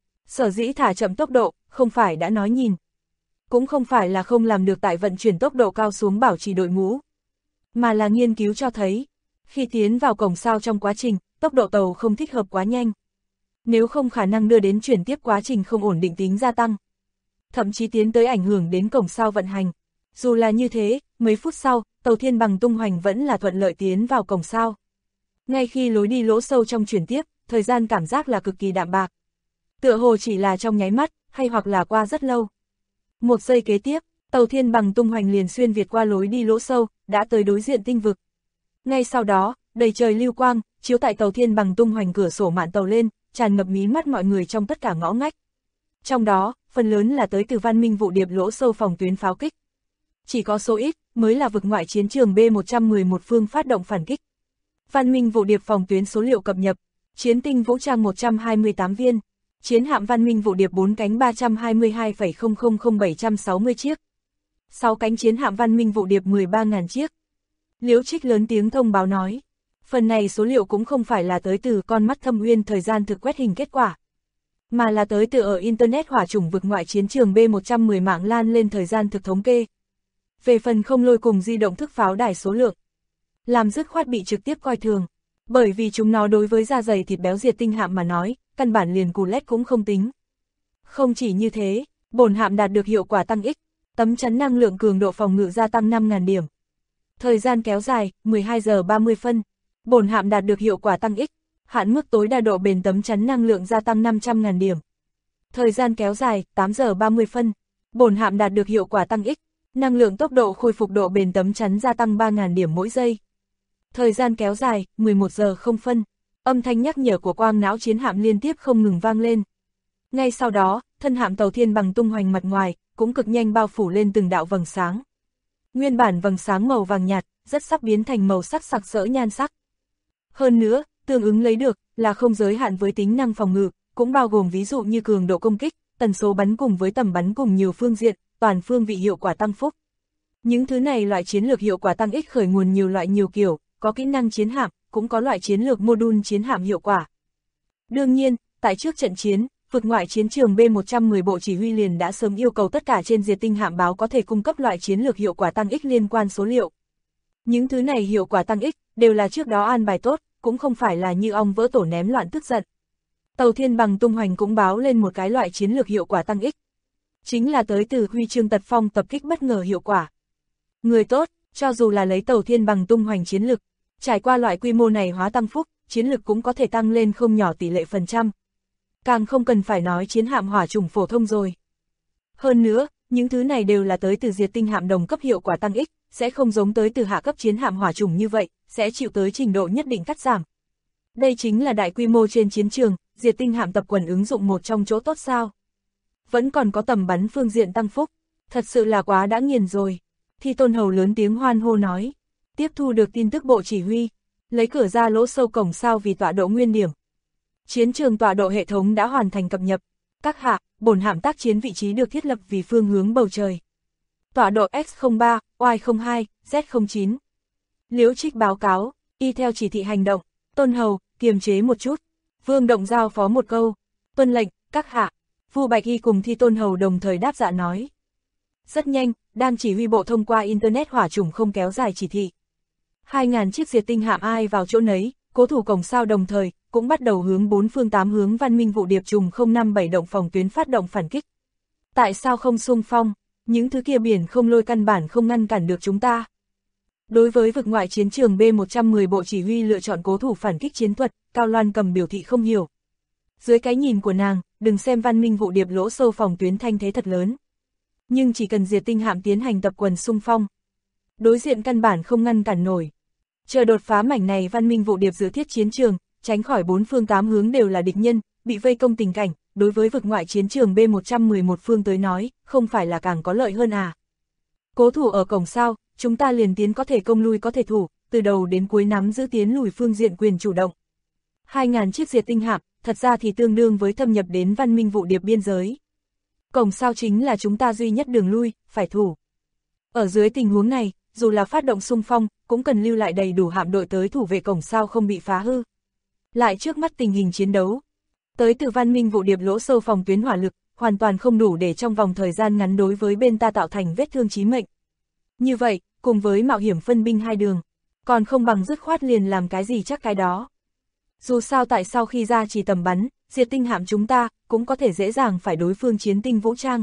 Sở dĩ thả chậm tốc độ, không phải đã nói nhìn. Cũng không phải là không làm được tại vận chuyển tốc độ cao xuống bảo trì đội ngũ. Mà là nghiên cứu cho thấy, khi tiến vào cổng sao trong quá trình, tốc độ tàu không thích hợp quá nhanh. Nếu không khả năng đưa đến chuyển tiếp quá trình không ổn định tính gia tăng. Thậm chí tiến tới ảnh hưởng đến cổng sao vận hành. Dù là như thế, mấy phút sau, tàu Thiên Bằng tung hoành vẫn là thuận lợi tiến vào cổng sao. Ngay khi lối đi lỗ sâu trong chuyển tiếp, thời gian cảm giác là cực kỳ đạm bạc. Tựa hồ chỉ là trong nháy mắt, hay hoặc là qua rất lâu. Một giây kế tiếp, tàu Thiên Bằng tung hoành liền xuyên Việt qua lối đi lỗ sâu, đã tới đối diện tinh vực. Ngay sau đó, đầy trời lưu quang, chiếu tại tàu Thiên Bằng tung hoành cửa sổ mạn tàu lên, tràn ngập mí mắt mọi người trong tất cả ngõ ngách. Trong đó, phần lớn là tới từ văn minh vụ điệp lỗ sâu phòng tuyến pháo kích. Chỉ có số ít, mới là vực ngoại chiến trường B111 phương phát động phản kích. Văn minh vụ điệp phòng tuyến số liệu cập nhật, chiến tinh vũ trang 128 viên, chiến hạm văn minh vụ điệp 4 cánh 322,000760 chiếc, 6 cánh chiến hạm văn minh vụ điệp 13.000 chiếc. Liễu Trích lớn tiếng thông báo nói, phần này số liệu cũng không phải là tới từ con mắt thâm uyên thời gian thực quét hình kết quả, mà là tới từ ở Internet hỏa chủng vực ngoại chiến trường B110 mạng lan lên thời gian thực thống kê. Về phần không lôi cùng di động thức pháo đài số lượng, làm dứt khoát bị trực tiếp coi thường, bởi vì chúng nó đối với da dày thịt béo diệt tinh hạm mà nói, căn bản liền cù lét cũng không tính. Không chỉ như thế, bổn hạm đạt được hiệu quả tăng X, tấm chắn năng lượng cường độ phòng ngự gia tăng 5.000 điểm. Thời gian kéo dài, 12 giờ 30 phân, bổn hạm đạt được hiệu quả tăng X, hạn mức tối đa độ bền tấm chắn năng lượng gia tăng 500.000 điểm. Thời gian kéo dài, 8 giờ 30 phân, bổn hạm đạt được hiệu quả tăng X, năng lượng tốc độ khôi phục độ bền tấm chắn gia tăng 3.000 điểm mỗi giây. Thời gian kéo dài, 11 giờ 0 phân, âm thanh nhắc nhở của quang não chiến hạm liên tiếp không ngừng vang lên. Ngay sau đó, thân hạm tàu Thiên Bằng tung hoành mặt ngoài, cũng cực nhanh bao phủ lên từng đạo vầng sáng. Nguyên bản vầng sáng màu vàng nhạt, rất sắp biến thành màu sắc sặc sỡ nhan sắc. Hơn nữa, tương ứng lấy được, là không giới hạn với tính năng phòng ngự, cũng bao gồm ví dụ như cường độ công kích, tần số bắn cùng với tầm bắn cùng nhiều phương diện, toàn phương vị hiệu quả tăng phúc. Những thứ này loại chiến lược hiệu quả tăng X khởi nguồn nhiều loại nhiều kiểu, có kỹ năng chiến hạm, cũng có loại chiến lược module chiến hạm hiệu quả. Đương nhiên, tại trước trận chiến, vực ngoại chiến trường B-110 Bộ Chỉ huy liền đã sớm yêu cầu tất cả trên diệt tinh hạm báo có thể cung cấp loại chiến lược hiệu quả tăng X liên quan số liệu. Những thứ này hiệu quả tăng X đều là trước đó an bài tốt, cũng không phải là như ong vỡ tổ ném loạn tức giận. Tàu Thiên Bằng tung hoành cũng báo lên một cái loại chiến lược hiệu quả tăng X. Chính là tới từ huy chương tật phong tập kích bất ngờ hiệu quả. Người tốt, cho dù là lấy Tàu Thiên Bằng tung hoành chiến lực, trải qua loại quy mô này hóa tăng phúc, chiến lực cũng có thể tăng lên không nhỏ tỷ lệ phần trăm. Càng không cần phải nói chiến hạm hỏa chủng phổ thông rồi. Hơn nữa, những thứ này đều là tới từ diệt tinh hạm đồng cấp hiệu quả tăng X, sẽ không giống tới từ hạ cấp chiến hạm hỏa chủng như vậy, sẽ chịu tới trình độ nhất định cắt giảm. Đây chính là đại quy mô trên chiến trường, diệt tinh hạm tập quần ứng dụng một trong chỗ tốt sao. Vẫn còn có tầm bắn phương diện tăng phúc, thật sự là quá đã nghiền rồi. Thi Tôn Hầu lớn tiếng hoan hô nói, tiếp thu được tin tức Bộ Chỉ huy, lấy cửa ra lỗ sâu cổng sao vì tọa độ nguyên điểm. Chiến trường tọa độ hệ thống đã hoàn thành cập nhật, các hạ, bổn hạm tác chiến vị trí được thiết lập vì phương hướng bầu trời. Tọa độ X03, Y02, Z09. Liễu Trích báo cáo, y theo chỉ thị hành động. Tôn Hầu, kiềm chế một chút. Vương Động giao phó một câu. Tuân lệnh, các hạ. Vu Bạch Y cùng Thi Tôn Hầu đồng thời đáp dạ nói. Rất nhanh, đang chỉ huy bộ thông qua Internet hỏa chủng không kéo dài chỉ thị. 2.000 chiếc diệt tinh hạm ai vào chỗ nấy, cố thủ cổng sao đồng thời, cũng bắt đầu hướng 4 phương 8 hướng Văn Minh vụ điệp trùng 057 động phòng tuyến phát động phản kích. Tại sao không xung phong? Những thứ kia biển không lôi căn bản không ngăn cản được chúng ta. Đối với vực ngoại chiến trường B-110 Bộ Chỉ huy lựa chọn cố thủ phản kích chiến thuật, Cao Loan Cầm biểu thị không hiểu. Dưới cái nhìn của nàng, đừng xem Văn Minh vụ điệp lỗ sâu phòng tuyến thanh thế thật lớn. Nhưng chỉ cần diệt tinh hạm tiến hành tập quần xung phong, đối diện căn bản không ngăn cản nổi. Chờ đột phá mảnh này Văn Minh vụ điệp giữa thiết chiến trường, tránh khỏi 4 phương 8 hướng đều là địch nhân, bị vây công tình cảnh, đối với vực ngoại chiến trường B-111 phương tới nói, không phải là càng có lợi hơn à. Cố thủ ở cổng sao, chúng ta liền tiến có thể công lui có thể thủ, từ đầu đến cuối nắm giữ tiến lùi phương diện quyền chủ động. 2.000 chiếc diệt tinh hạm, thật ra thì tương đương với thâm nhập đến Văn Minh vụ điệp biên giới. Cổng sao chính là chúng ta duy nhất đường lui, phải thủ. Ở dưới tình huống này, dù là phát động xung phong, cũng cần lưu lại đầy đủ hạm đội tới thủ vệ cổng sao không bị phá hư. Lại trước mắt tình hình chiến đấu, tới từ Văn Minh vụ điệp lỗ sâu phòng tuyến hỏa lực, hoàn toàn không đủ để trong vòng thời gian ngắn đối với bên ta tạo thành vết thương chí mệnh. Như vậy, cùng với mạo hiểm phân binh hai đường, còn không bằng dứt khoát liền làm cái gì chắc cái đó. Dù sao tại sau khi ra chỉ tầm bắn, diệt tinh hạm chúng ta, cũng có thể dễ dàng phải đối phương chiến tinh vũ trang.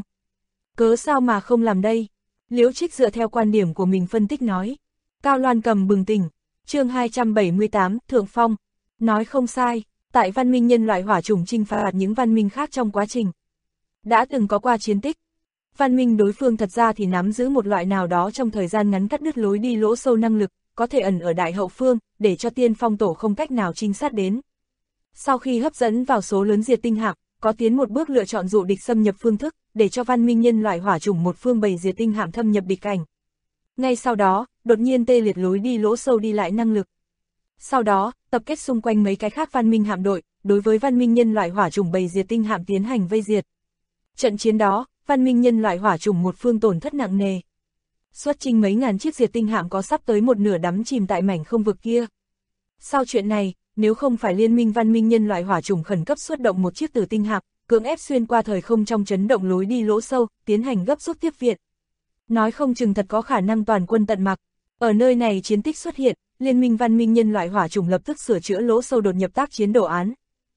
Cớ sao mà không làm đây? Liễu Trích dựa theo quan điểm của mình phân tích nói. Cao Loan Cầm bừng tỉnh, chương 278, Thượng Phong. Nói không sai, tại văn minh nhân loại hỏa chủng chinh phạt những văn minh khác trong quá trình. Đã từng có qua chiến tích. Văn minh đối phương thật ra thì nắm giữ một loại nào đó trong thời gian ngắn cắt đứt lối đi lỗ sâu năng lực, có thể ẩn ở đại hậu phương, để cho tiên phong tổ không cách nào trinh sát đến. Sau khi hấp dẫn vào số lớn diệt tinh hạm, có tiến một bước lựa chọn dụ địch xâm nhập phương thức, để cho văn minh nhân loại hỏa chủng một phương bày diệt tinh hạm thâm nhập địch cảnh. Ngay sau đó, đột nhiên tê liệt lối đi lỗ sâu đi lại năng lực. Sau đó, tập kết xung quanh mấy cái khác văn minh hạm đội, đối với văn minh nhân loại hỏa chủng bày diệt tinh hạm tiến hành vây diệt. Trận chiến đó, văn minh nhân loại hỏa chủng một phương tổn thất nặng nề. Xuất chinh mấy ngàn chiếc diệt tinh hạm có sắp tới một nửa đắm chìm tại mảnh không vực kia. Sau chuyện này, nếu không phải liên minh văn minh nhân loại hỏa chủng khẩn cấp xuất động một chiếc tử tinh hạm, cưỡng ép xuyên qua thời không trong chấn động lối đi lỗ sâu, tiến hành gấp rút tiếp viện, nói không chừng thật có khả năng toàn quân tận mặc. Ở nơi này chiến tích xuất hiện, liên minh văn minh nhân loại hỏa chủng lập tức sửa chữa lỗ sâu đột nhập tác chiến đồ án.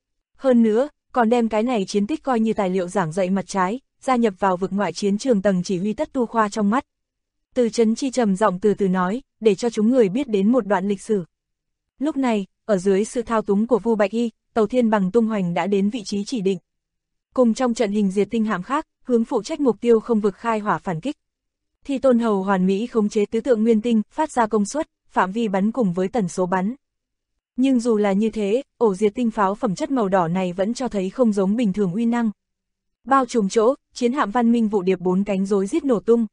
Hơn nữa, còn đem cái này chiến tích coi như tài liệu giảng dạy mặt trái, gia nhập vào vực ngoại chiến trường tầng chỉ huy tất tu khoa trong mắt. Từ Trấn Chi trầm giọng từ từ nói, để cho chúng người biết đến một đoạn lịch sử. Lúc này, ở dưới sự thao túng của Vu Bạch Y, tàu Thiên Bằng tung hoành đã đến vị trí chỉ định. Cùng trong trận hình diệt tinh hạm khác, hướng phụ trách mục tiêu không vực khai hỏa phản kích. Thi Tôn Hầu hoàn mỹ khống chế tứ tượng nguyên tinh, phát ra công suất, phạm vi bắn cùng với tần số bắn. Nhưng dù là như thế, ổ diệt tinh pháo phẩm chất màu đỏ này vẫn cho thấy không giống bình thường uy năng. Bao trùm chỗ, chiến hạm văn minh vụ điệp 4 cánh rối rít nổ tung.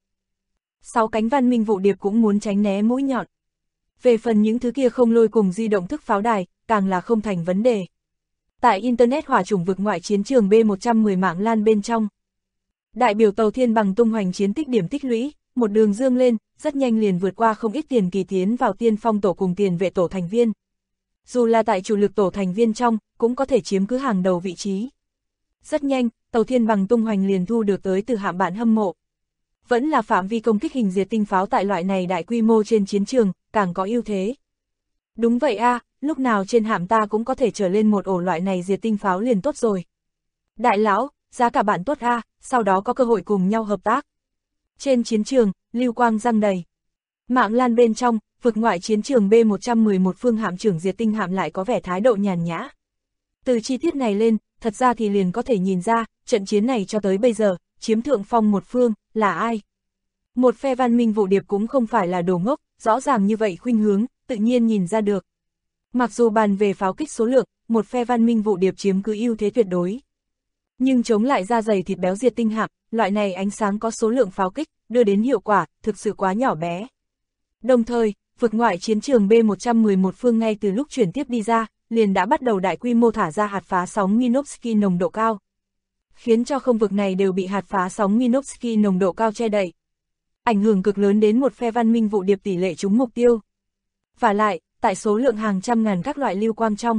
6 cánh văn minh vụ điệp cũng muốn tránh né mũi nhọn. Về phần những thứ kia không lôi cùng di động thức pháo đài, càng là không thành vấn đề. Tại Internet hỏa chủng vực ngoại chiến trường B-110 mạng lan bên trong, đại biểu tàu Thiên Bằng tung hoành chiến tích điểm tích lũy, một đường dương lên, rất nhanh liền vượt qua không ít tiền kỳ tiến vào tiên phong tổ cùng tiền vệ tổ thành viên. Dù là tại chủ lực tổ thành viên trong, cũng có thể chiếm cứ hàng đầu vị trí. Rất nhanh, tàu thiên bằng tung hoành liền thu được tới từ hạm bạn hâm mộ. Vẫn là phạm vi công kích hình diệt tinh pháo tại loại này đại quy mô trên chiến trường, càng có ưu thế. Đúng vậy a, lúc nào trên hạm ta cũng có thể trở lên một ổ loại này diệt tinh pháo liền tốt rồi. Đại lão, giá cả bạn tốt a, sau đó có cơ hội cùng nhau hợp tác. Trên chiến trường, lưu quang răng đầy. Mạng lan bên trong, vực ngoại chiến trường B-111 phương hạm trưởng diệt tinh hạm lại có vẻ thái độ nhàn nhã. Từ chi tiết này lên, thật ra thì liền có thể nhìn ra, trận chiến này cho tới bây giờ, chiếm thượng phong một phương, là ai? Một phe văn minh vụ điệp cũng không phải là đồ ngốc, rõ ràng như vậy khuynh hướng, tự nhiên nhìn ra được. Mặc dù bàn về pháo kích số lượng, một phe văn minh vụ điệp chiếm cứ ưu thế tuyệt đối. Nhưng chống lại da dày thịt béo diệt tinh hạm, loại này ánh sáng có số lượng pháo kích, đưa đến hiệu quả, thực sự quá nhỏ bé. Đồng thời, vực ngoại chiến trường B-111 phương ngay từ lúc chuyển tiếp đi ra, liền đã bắt đầu đại quy mô thả ra hạt phá sóng Minovsky nồng độ cao. Khiến cho không vực này đều bị hạt phá sóng Minovsky nồng độ cao che đậy. Ảnh hưởng cực lớn đến một phe văn minh vụ điệp tỷ lệ trúng mục tiêu. Và lại, tại số lượng hàng trăm ngàn các loại lưu quang trong,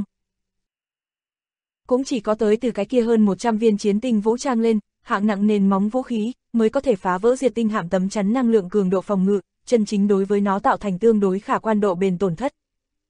cũng chỉ có tới từ cái kia hơn 100 viên chiến tinh vũ trang lên, hạng nặng nền móng vũ khí, mới có thể phá vỡ diệt tinh hạm tấm chắn năng lượng cường độ phòng ngự, chân chính đối với nó tạo thành tương đối khả quan độ bền tổn thất.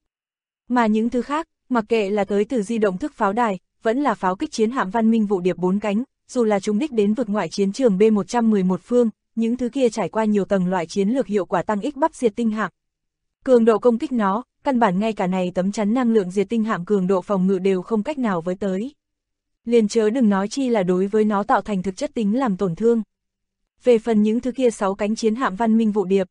Mà những thứ khác, mặc kệ là tới từ di động thức pháo đài, vẫn là pháo kích chiến hạm văn minh vụ điệp 4 cánh, dù là chúng đích đến vực ngoại chiến trường B-111 phương, những thứ kia trải qua nhiều tầng loại chiến lược hiệu quả tăng ích bắp diệt tinh hạm. Cường độ công kích nó, căn bản ngay cả này tấm chắn năng lượng diệt tinh hạm cường độ phòng ngự đều không cách nào với tới. Liền chớ đừng nói chi là đối với nó tạo thành thực chất tính làm tổn thương. Về phần những thứ kia 6 cánh chiến hạm văn minh vụ điệp,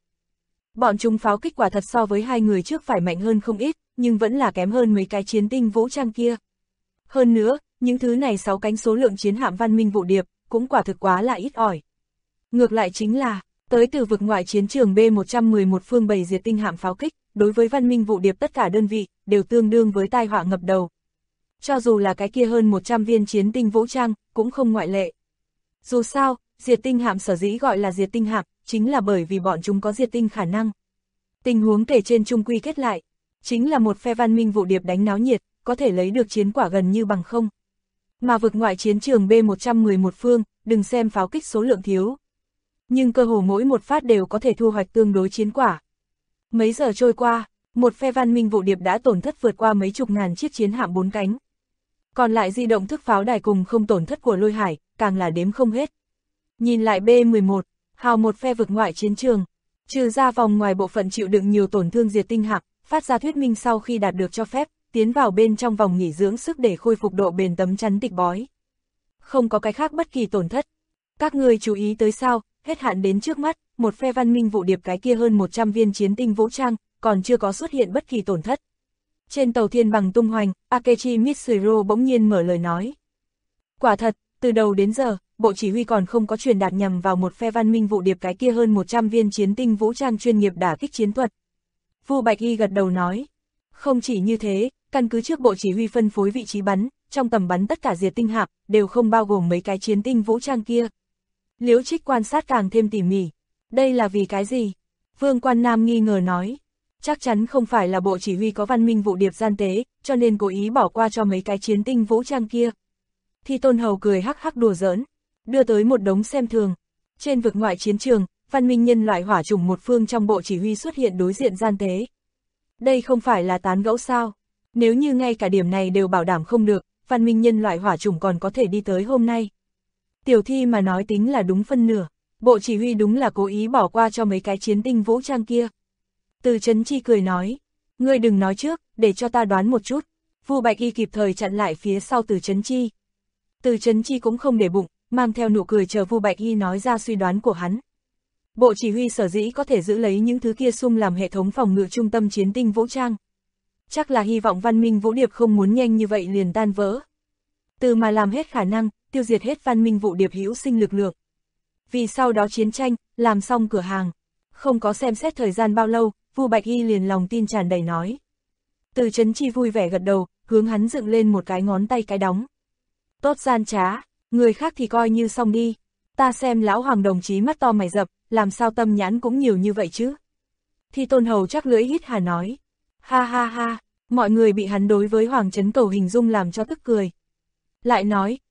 bọn chúng pháo kích quả thật so với hai người trước phải mạnh hơn không ít, nhưng vẫn là kém hơn mấy cái chiến tinh vũ trang kia. Hơn nữa, những thứ này 6 cánh số lượng chiến hạm văn minh vụ điệp, cũng quả thực quá là ít ỏi. Ngược lại chính là, tới từ vực ngoại chiến trường B-111 phương bầy diệt tinh hạm pháo kích, đối với văn minh vụ điệp tất cả đơn vị, đều tương đương với tai họa ngập đầu. Cho dù là cái kia hơn 100 viên chiến tinh vũ trang, cũng không ngoại lệ. Dù sao, diệt tinh hạm sở dĩ gọi là diệt tinh hạm, chính là bởi vì bọn chúng có diệt tinh khả năng. Tình huống kể trên chung quy kết lại, chính là một phe văn minh vụ điệp đánh náo nhiệt, có thể lấy được chiến quả gần như bằng không. Mà vực ngoại chiến trường B-111 phương, đừng xem pháo kích số lượng thiếu. Nhưng cơ hồ mỗi một phát đều có thể thu hoạch tương đối chiến quả. Mấy giờ trôi qua, một phe văn minh vụ điệp đã tổn thất vượt qua mấy chục ngàn chiếc chiến hạm 4 cánh. Còn lại di động thức pháo đài cùng không tổn thất của Lôi Hải, càng là đếm không hết. Nhìn lại B-11, hào một phe vực ngoại chiến trường, trừ ra vòng ngoài bộ phận chịu đựng nhiều tổn thương diệt tinh hạm, phát ra thuyết minh sau khi đạt được cho phép, tiến vào bên trong vòng nghỉ dưỡng sức để khôi phục độ bền tấm chắn tịch bói. Không có cái khác bất kỳ tổn thất. Các người chú ý tới sao, hết hạn đến trước mắt, một phe văn minh vụ điệp cái kia hơn 100 viên chiến tinh vũ trang, còn chưa có xuất hiện bất kỳ tổn thất. Trên tàu thiên bằng tung hoành, Akechi Mitsuru bỗng nhiên mở lời nói. Quả thật, từ đầu đến giờ, bộ chỉ huy còn không có truyền đạt nhằm vào một phe văn minh vụ điệp cái kia hơn 100 viên chiến tinh vũ trang chuyên nghiệp đả kích chiến thuật. Vu Bạch Y gật đầu nói. Không chỉ như thế, căn cứ trước bộ chỉ huy phân phối vị trí bắn, trong tầm bắn tất cả diệt tinh hạm, đều không bao gồm mấy cái chiến tinh vũ trang kia. Liễu Trích quan sát càng thêm tỉ mỉ. Đây là vì cái gì? Vương Quan Nam nghi ngờ nói. Chắc chắn không phải là bộ chỉ huy có văn minh vụ điệp gian tế, cho nên cố ý bỏ qua cho mấy cái chiến tinh vũ trang kia. Thi Tôn Hầu cười hắc hắc đùa giỡn, đưa tới một đống xem thường. Trên vực ngoại chiến trường, văn minh nhân loại hỏa chủng một phương trong bộ chỉ huy xuất hiện đối diện gian tế. Đây không phải là tán gẫu sao? Nếu như ngay cả điểm này đều bảo đảm không được, văn minh nhân loại hỏa chủng còn có thể đi tới hôm nay. Tiểu Thi mà nói tính là đúng phân nửa, bộ chỉ huy đúng là cố ý bỏ qua cho mấy cái chiến tinh vũ trang kia. Từ Chấn Chi cười nói, ngươi đừng nói trước, để cho ta đoán một chút. Vu Bạch Y kịp thời chặn lại phía sau Từ Chấn Chi. Từ Chấn Chi cũng không để bụng, mang theo nụ cười chờ Vu Bạch Y nói ra suy đoán của hắn. Bộ chỉ huy sở dĩ có thể giữ lấy những thứ kia sung làm hệ thống phòng ngự trung tâm chiến tinh vũ trang. Chắc là hy vọng văn minh vũ điệp không muốn nhanh như vậy liền tan vỡ. Từ mà làm hết khả năng, tiêu diệt hết văn minh vụ điệp hữu sinh lực lượng. Vì sau đó chiến tranh, làm xong cửa hàng. Không có xem xét thời gian bao lâu, Vu Bạch Y liền lòng tin tràn đầy nói. Từ Chấn Chi vui vẻ gật đầu, hướng hắn dựng lên một cái ngón tay cái đóng. Tốt gian trá, người khác thì coi như xong đi. Ta xem lão Hoàng đồng chí mắt to mày rậm, làm sao tâm nhãn cũng nhiều như vậy chứ. Thi Tôn Hầu chắc lưỡi hít hà nói. Ha ha ha, mọi người bị hắn đối với Hoàng Trấn Cầu hình dung làm cho tức cười. Lại nói,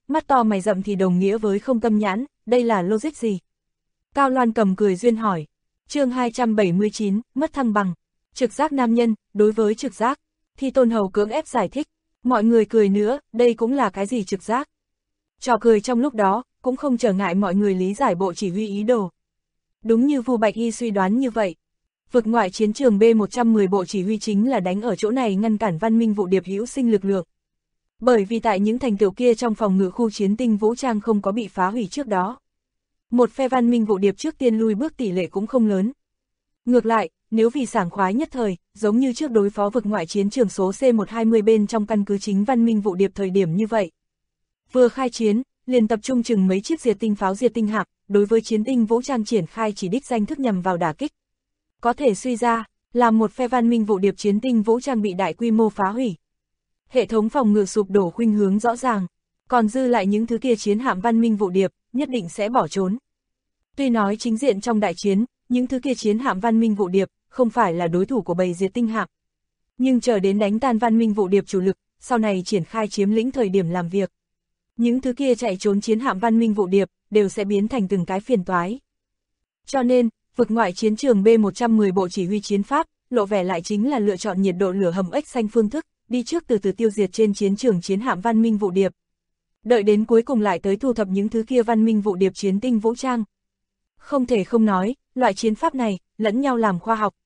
mắt to mày rậm thì đồng nghĩa với không tâm nhãn, đây là logic gì? Cao Loan cầm cười duyên hỏi. Chương 279, mất thăng bằng. Trực giác nam nhân, đối với trực giác. Thi Tôn Hầu cưỡng ép giải thích. Mọi người cười nữa, đây cũng là cái gì trực giác? Trò cười trong lúc đó, cũng không trở ngại mọi người lý giải bộ chỉ huy ý đồ. Đúng như Vu Bạch Y suy đoán như vậy. Vực ngoại chiến trường B110 bộ chỉ huy chính là đánh ở chỗ này ngăn cản Văn Minh Vụ Điệp hữu sinh lực lượng. Bởi vì tại những thành tựu kia trong phòng ngự khu chiến tinh vũ trang không có bị phá hủy trước đó. Một phe Văn Minh Vụ Điệp trước tiên lui bước tỷ lệ cũng không lớn. Ngược lại, nếu vì sảng khoái nhất thời, giống như trước đối phó vực ngoại chiến trường số C120 bên trong căn cứ chính Văn Minh Vụ Điệp thời điểm như vậy. Vừa khai chiến, liền tập trung chừng mấy chiếc diệt tinh pháo diệt tinh hạm, đối với chiến tinh vũ trang triển khai chỉ đích danh thức nhằm vào đả kích. Có thể suy ra, làm một phe Văn Minh Vụ Điệp chiến tinh vũ trang bị đại quy mô phá hủy. Hệ thống phòng ngự sụp đổ khuynh hướng rõ ràng, còn dư lại những thứ kia chiến hạm Văn Minh Vụ Điệp, nhất định sẽ bỏ trốn. Tuy nói chính diện trong đại chiến, những thứ kia chiến hạm Văn Minh Vụ Điệp không phải là đối thủ của bầy diệt tinh hạm. Nhưng chờ đến đánh tan Văn Minh Vụ Điệp chủ lực, sau này triển khai chiếm lĩnh thời điểm làm việc. Những thứ kia chạy trốn chiến hạm Văn Minh Vụ Điệp đều sẽ biến thành từng cái phiền toái. Cho nên, vực ngoại chiến trường B110 bộ chỉ huy chiến pháp, lộ vẻ lại chính là lựa chọn nhiệt độ lửa hầm ếch xanh phương thức, đi trước từ từ tiêu diệt trên chiến trường chiến hạm Văn Minh Vụ Điệp. Đợi đến cuối cùng lại tới thu thập những thứ kia Văn Minh Vụ Điệp chiến tinh vũ trang. Không thể không nói, loại chiến pháp này, lẫn nhau làm khoa học.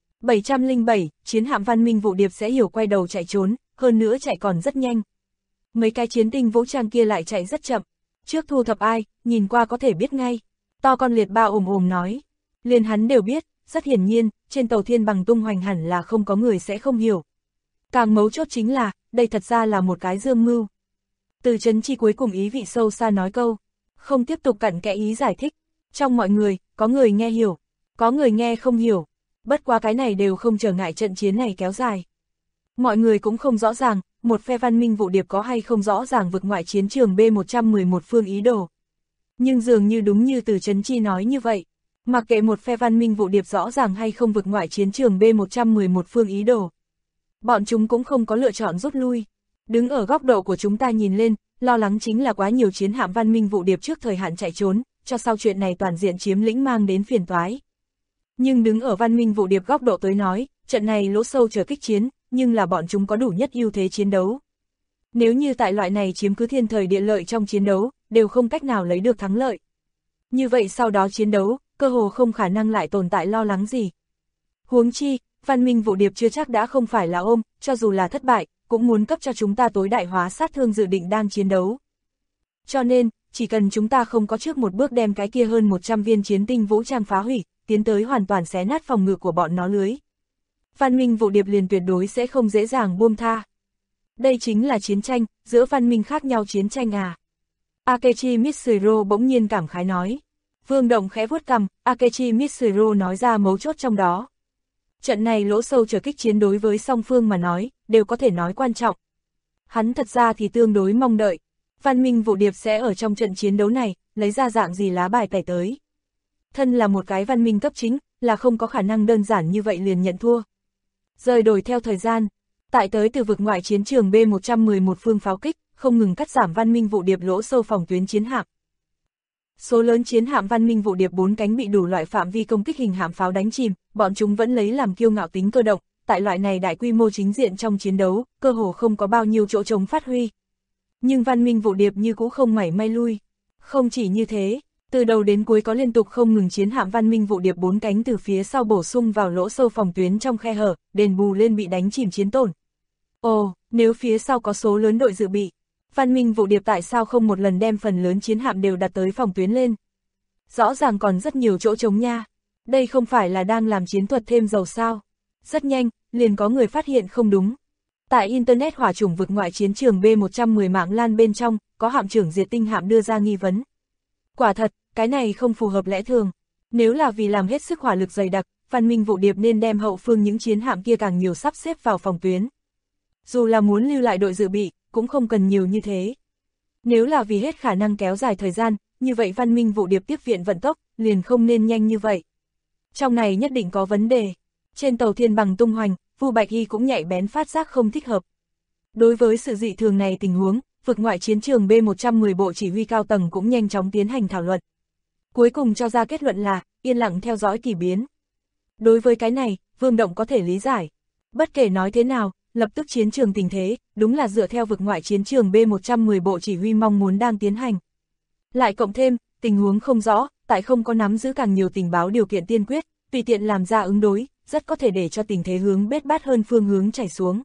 707, chiến hạm Văn Minh Vụ Điệp sẽ hiểu quay đầu chạy trốn, hơn nữa chạy còn rất nhanh. Mấy cái chiến tinh vũ trang kia lại chạy rất chậm. Trước thu thập ai, nhìn qua có thể biết ngay. To con liệt ba ồm nói. Liền hắn đều biết, rất hiển nhiên, trên tàu Thiên Bằng tung hoành hẳn là không có người sẽ không hiểu. Càng mấu chốt chính là, đây thật ra là một cái dương mưu. Từ Trấn Chi cuối cùng ý vị sâu xa nói câu, không tiếp tục cặn kẽ ý giải thích. Trong mọi người, có người nghe hiểu, có người nghe không hiểu. Bất quá cái này đều không trở ngại trận chiến này kéo dài. Mọi người cũng không rõ ràng, một phe Văn Minh Vụ Điệp có hay không rõ ràng vực ngoại chiến trường B111 phương ý đồ. Nhưng dường như đúng như Từ Trấn Chi nói như vậy, mặc kệ một phe Văn Minh Vụ Điệp rõ ràng hay không vực ngoại chiến trường B111 phương ý đồ. Bọn chúng cũng không có lựa chọn rút lui. Đứng ở góc độ của chúng ta nhìn lên, lo lắng chính là quá nhiều chiến hạm Văn Minh Vụ Điệp trước thời hạn chạy trốn, cho sau chuyện này toàn diện chiếm lĩnh mang đến phiền toái. Nhưng đứng ở Văn Minh Vụ Điệp góc độ tới nói, trận này lỗ sâu chờ kích chiến, nhưng là bọn chúng có đủ nhất ưu thế chiến đấu. Nếu như tại loại này chiếm cứ thiên thời địa lợi trong chiến đấu, đều không cách nào lấy được thắng lợi. Như vậy sau đó chiến đấu, cơ hồ không khả năng lại tồn tại lo lắng gì. Huống chi, Văn Minh Vụ Điệp chưa chắc đã không phải là ôm, cho dù là thất bại, cũng muốn cấp cho chúng ta tối đại hóa sát thương dự định đang chiến đấu. Cho nên, chỉ cần chúng ta không có trước một bước đem cái kia hơn 100 viên chiến tinh vũ trang phá hủy, tiến tới hoàn toàn xé nát phòng ngự của bọn nó lưới. Văn Minh Vụ Điệp liền tuyệt đối sẽ không dễ dàng buông tha. Đây chính là chiến tranh, giữa văn minh khác nhau chiến tranh à. Akechi Mitsuru bỗng nhiên cảm khái nói. Vương Động khẽ vuốt cằm, Akechi Mitsuru nói ra mấu chốt trong đó. Trận này lỗ sâu trở kích chiến đối với song phương mà nói, đều có thể nói quan trọng. Hắn thật ra thì tương đối mong đợi, Văn Minh Vụ Điệp sẽ ở trong trận chiến đấu này, lấy ra dạng gì lá bài tẩy tới. Thân là một cái văn minh cấp chính, là không có khả năng đơn giản như vậy liền nhận thua. Rời đổi theo thời gian, tại tới từ vực ngoại chiến trường B111 phương pháo kích, không ngừng cắt giảm Văn Minh Vụ Điệp lỗ sâu phòng tuyến chiến hạm. Số lớn chiến hạm Văn Minh Vụ Điệp 4 cánh bị đủ loại phạm vi công kích hình hạm pháo đánh chìm, bọn chúng vẫn lấy làm kiêu ngạo tính cơ động, tại loại này đại quy mô chính diện trong chiến đấu, cơ hồ không có bao nhiêu chỗ trống phát huy. Nhưng Văn Minh Vụ Điệp như cũ không mảy may lui. Không chỉ như thế, từ đầu đến cuối có liên tục không ngừng chiến hạm Văn Minh Vụ Điệp 4 cánh từ phía sau bổ sung vào lỗ sâu phòng tuyến trong khe hở, đền bù lên bị đánh chìm chiến tổn. Ồ, nếu phía sau có số lớn đội dự bị, Văn Minh Vụ Điệp tại sao không một lần đem phần lớn chiến hạm đều đặt tới phòng tuyến lên? Rõ ràng còn rất nhiều chỗ trống nha. Đây không phải là đang làm chiến thuật thêm dầu sao? Rất nhanh, liền có người phát hiện không đúng. Tại Internet hỏa chủng vực ngoại chiến trường B110 mạng lan bên trong, có hạm trưởng diệt tinh hạm đưa ra nghi vấn. Quả thật, cái này không phù hợp lẽ thường. Nếu là vì làm hết sức hỏa lực dày đặc, Văn Minh Vụ Điệp nên đem hậu phương những chiến hạm kia càng nhiều sắp xếp vào phòng tuyến. Dù là muốn lưu lại đội dự bị, cũng không cần nhiều như thế. Nếu là vì hết khả năng kéo dài thời gian, như vậy Văn Minh Vụ Điệp tiếp viện vận tốc, liền không nên nhanh như vậy. Trong này nhất định có vấn đề. Trên tàu Thiên Bằng tung hoành, Vu Bạch Y cũng nhạy bén phát giác không thích hợp. Đối với sự dị thường này tình huống, vực ngoại chiến trường B110 bộ chỉ huy cao tầng cũng nhanh chóng tiến hành thảo luận. Cuối cùng cho ra kết luận là, yên lặng theo dõi kỳ biến. Đối với cái này, Vương Động có thể lý giải. Bất kể nói thế nào, lập tức chiến trường tình thế, đúng là dựa theo vực ngoại chiến trường B110 bộ chỉ huy mong muốn đang tiến hành. Lại cộng thêm, tình huống không rõ, tại không có nắm giữ càng nhiều tình báo điều kiện tiên quyết, tùy tiện làm ra ứng đối, rất có thể để cho tình thế hướng bết bát hơn phương hướng chảy xuống.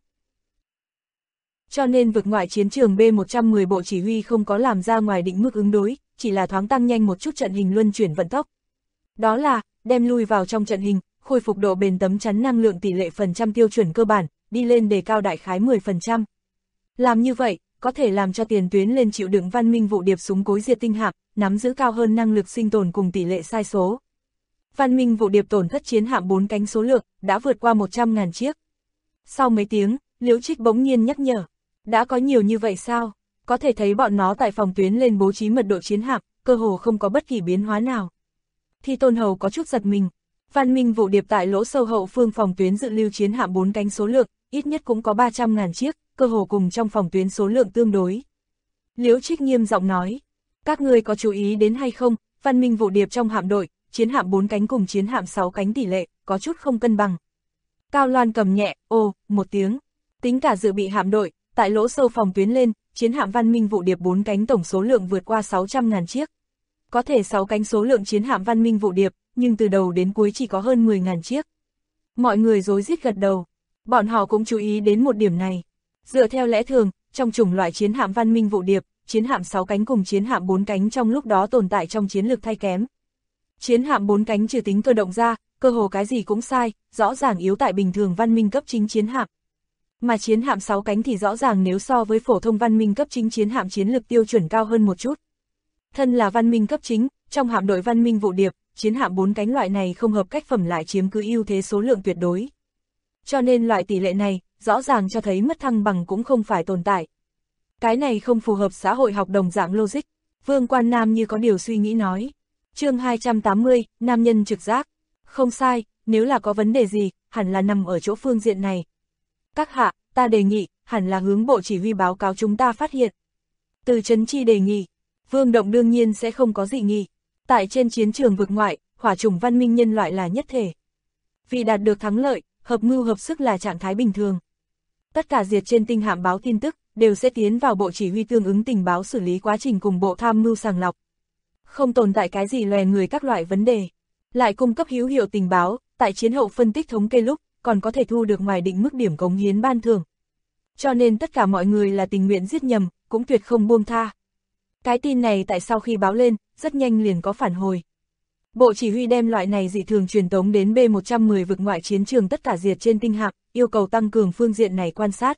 Cho nên vực ngoại chiến trường B110 bộ chỉ huy không có làm ra ngoài định mức ứng đối, chỉ là thoáng tăng nhanh một chút trận hình luân chuyển vận tốc. Đó là, đem lui vào trong trận hình, khôi phục độ bền tấm chắn năng lượng tỷ lệ phần trăm tiêu chuẩn cơ bản, đi lên đề cao đại khái 10%. Làm như vậy, có thể làm cho tiền tuyến lên chịu đựng văn minh vụ điệp súng cối diệt tinh hạm, nắm giữ cao hơn năng lực sinh tồn cùng tỷ lệ sai số. Văn minh vụ điệp tổn thất chiến hạm 4 cánh số lượng, đã vượt qua 100.000 chiếc. Sau mấy tiếng, Liễu Trích bỗng nhiên nhắc nhở. Đã có nhiều như vậy sao? Có thể thấy bọn nó tại phòng tuyến lên bố trí mật độ chiến hạm, cơ hồ không có bất kỳ biến hóa nào. Thi Tôn Hầu có chút giật mình. Văn minh vụ điệp tại lỗ sâu hậu phương phòng tuyến dự lưu chiến hạm 4 cánh số lượng, ít nhất cũng có 300.000 chiếc, cơ hồ cùng trong phòng tuyến số lượng tương đối. Liễu Trích nghiêm giọng nói, các ngươi có chú ý đến hay không, văn minh vụ điệp trong hạm đội, chiến hạm 4 cánh cùng chiến hạm 6 cánh tỷ lệ, có chút không cân bằng. Cao Loan cầm nhẹ, một tiếng, tính cả dự bị hạm đội, tại lỗ sâu phòng tuyến lên, chiến hạm văn minh vụ điệp 4 cánh tổng số lượng vượt qua 600.000 chiếc. Có thể 6 cánh số lượng chiến hạm văn minh vụ điệp, nhưng từ đầu đến cuối chỉ có hơn 10.000 chiếc. Mọi người rối rít gật đầu. Bọn họ cũng chú ý đến một điểm này. Dựa theo lẽ thường, trong chủng loại chiến hạm văn minh vụ điệp, chiến hạm 6 cánh cùng chiến hạm 4 cánh trong lúc đó tồn tại trong chiến lược thay kém. Chiến hạm 4 cánh trừ tính cơ động ra, cơ hồ cái gì cũng sai, rõ ràng yếu tại bình thường văn minh cấp chính chiến hạm. Mà chiến hạm 6 cánh thì rõ ràng nếu so với phổ thông văn minh cấp chính chiến hạm chiến lược tiêu chuẩn cao hơn một chút. Thân là văn minh cấp chính, trong hạm đội văn minh vụ điệp, chiến hạm 4 cánh loại này không hợp cách phẩm lại chiếm cứ ưu thế số lượng tuyệt đối. Cho nên loại tỷ lệ này, rõ ràng cho thấy mất thăng bằng cũng không phải tồn tại. Cái này không phù hợp xã hội học đồng dạng logic. Vương Quan Nam như có điều suy nghĩ nói. Chương 280, nam nhân trực giác. Không sai, nếu là có vấn đề gì, hẳn là nằm ở chỗ phương diện này. Các hạ, ta đề nghị, hẳn là hướng bộ chỉ huy báo cáo chúng ta phát hiện. Từ Trấn Chi đề nghị, Vương Động đương nhiên sẽ không có dị nghị. Tại trên chiến trường vực ngoại, hỏa chủng văn minh nhân loại là nhất thể. Vì đạt được thắng lợi, hợp mưu hợp sức là trạng thái bình thường. Tất cả diệt trên tinh hạm báo tin tức, đều sẽ tiến vào bộ chỉ huy tương ứng tình báo xử lý quá trình cùng bộ tham mưu sàng lọc. Không tồn tại cái gì lòe người các loại vấn đề. Lại cung cấp hữu hiệu tình báo, tại chiến hậu phân tích thống kê lúc, còn có thể thu được ngoài định mức điểm cống hiến ban thưởng. Cho nên tất cả mọi người là tình nguyện giết nhầm, cũng tuyệt không buông tha. Cái tin này tại sau khi báo lên, rất nhanh liền có phản hồi. Bộ chỉ huy đem loại này dị thường truyền tống đến B110 vực ngoại chiến trường tất cả diệt trên tinh hạm, yêu cầu tăng cường phương diện này quan sát.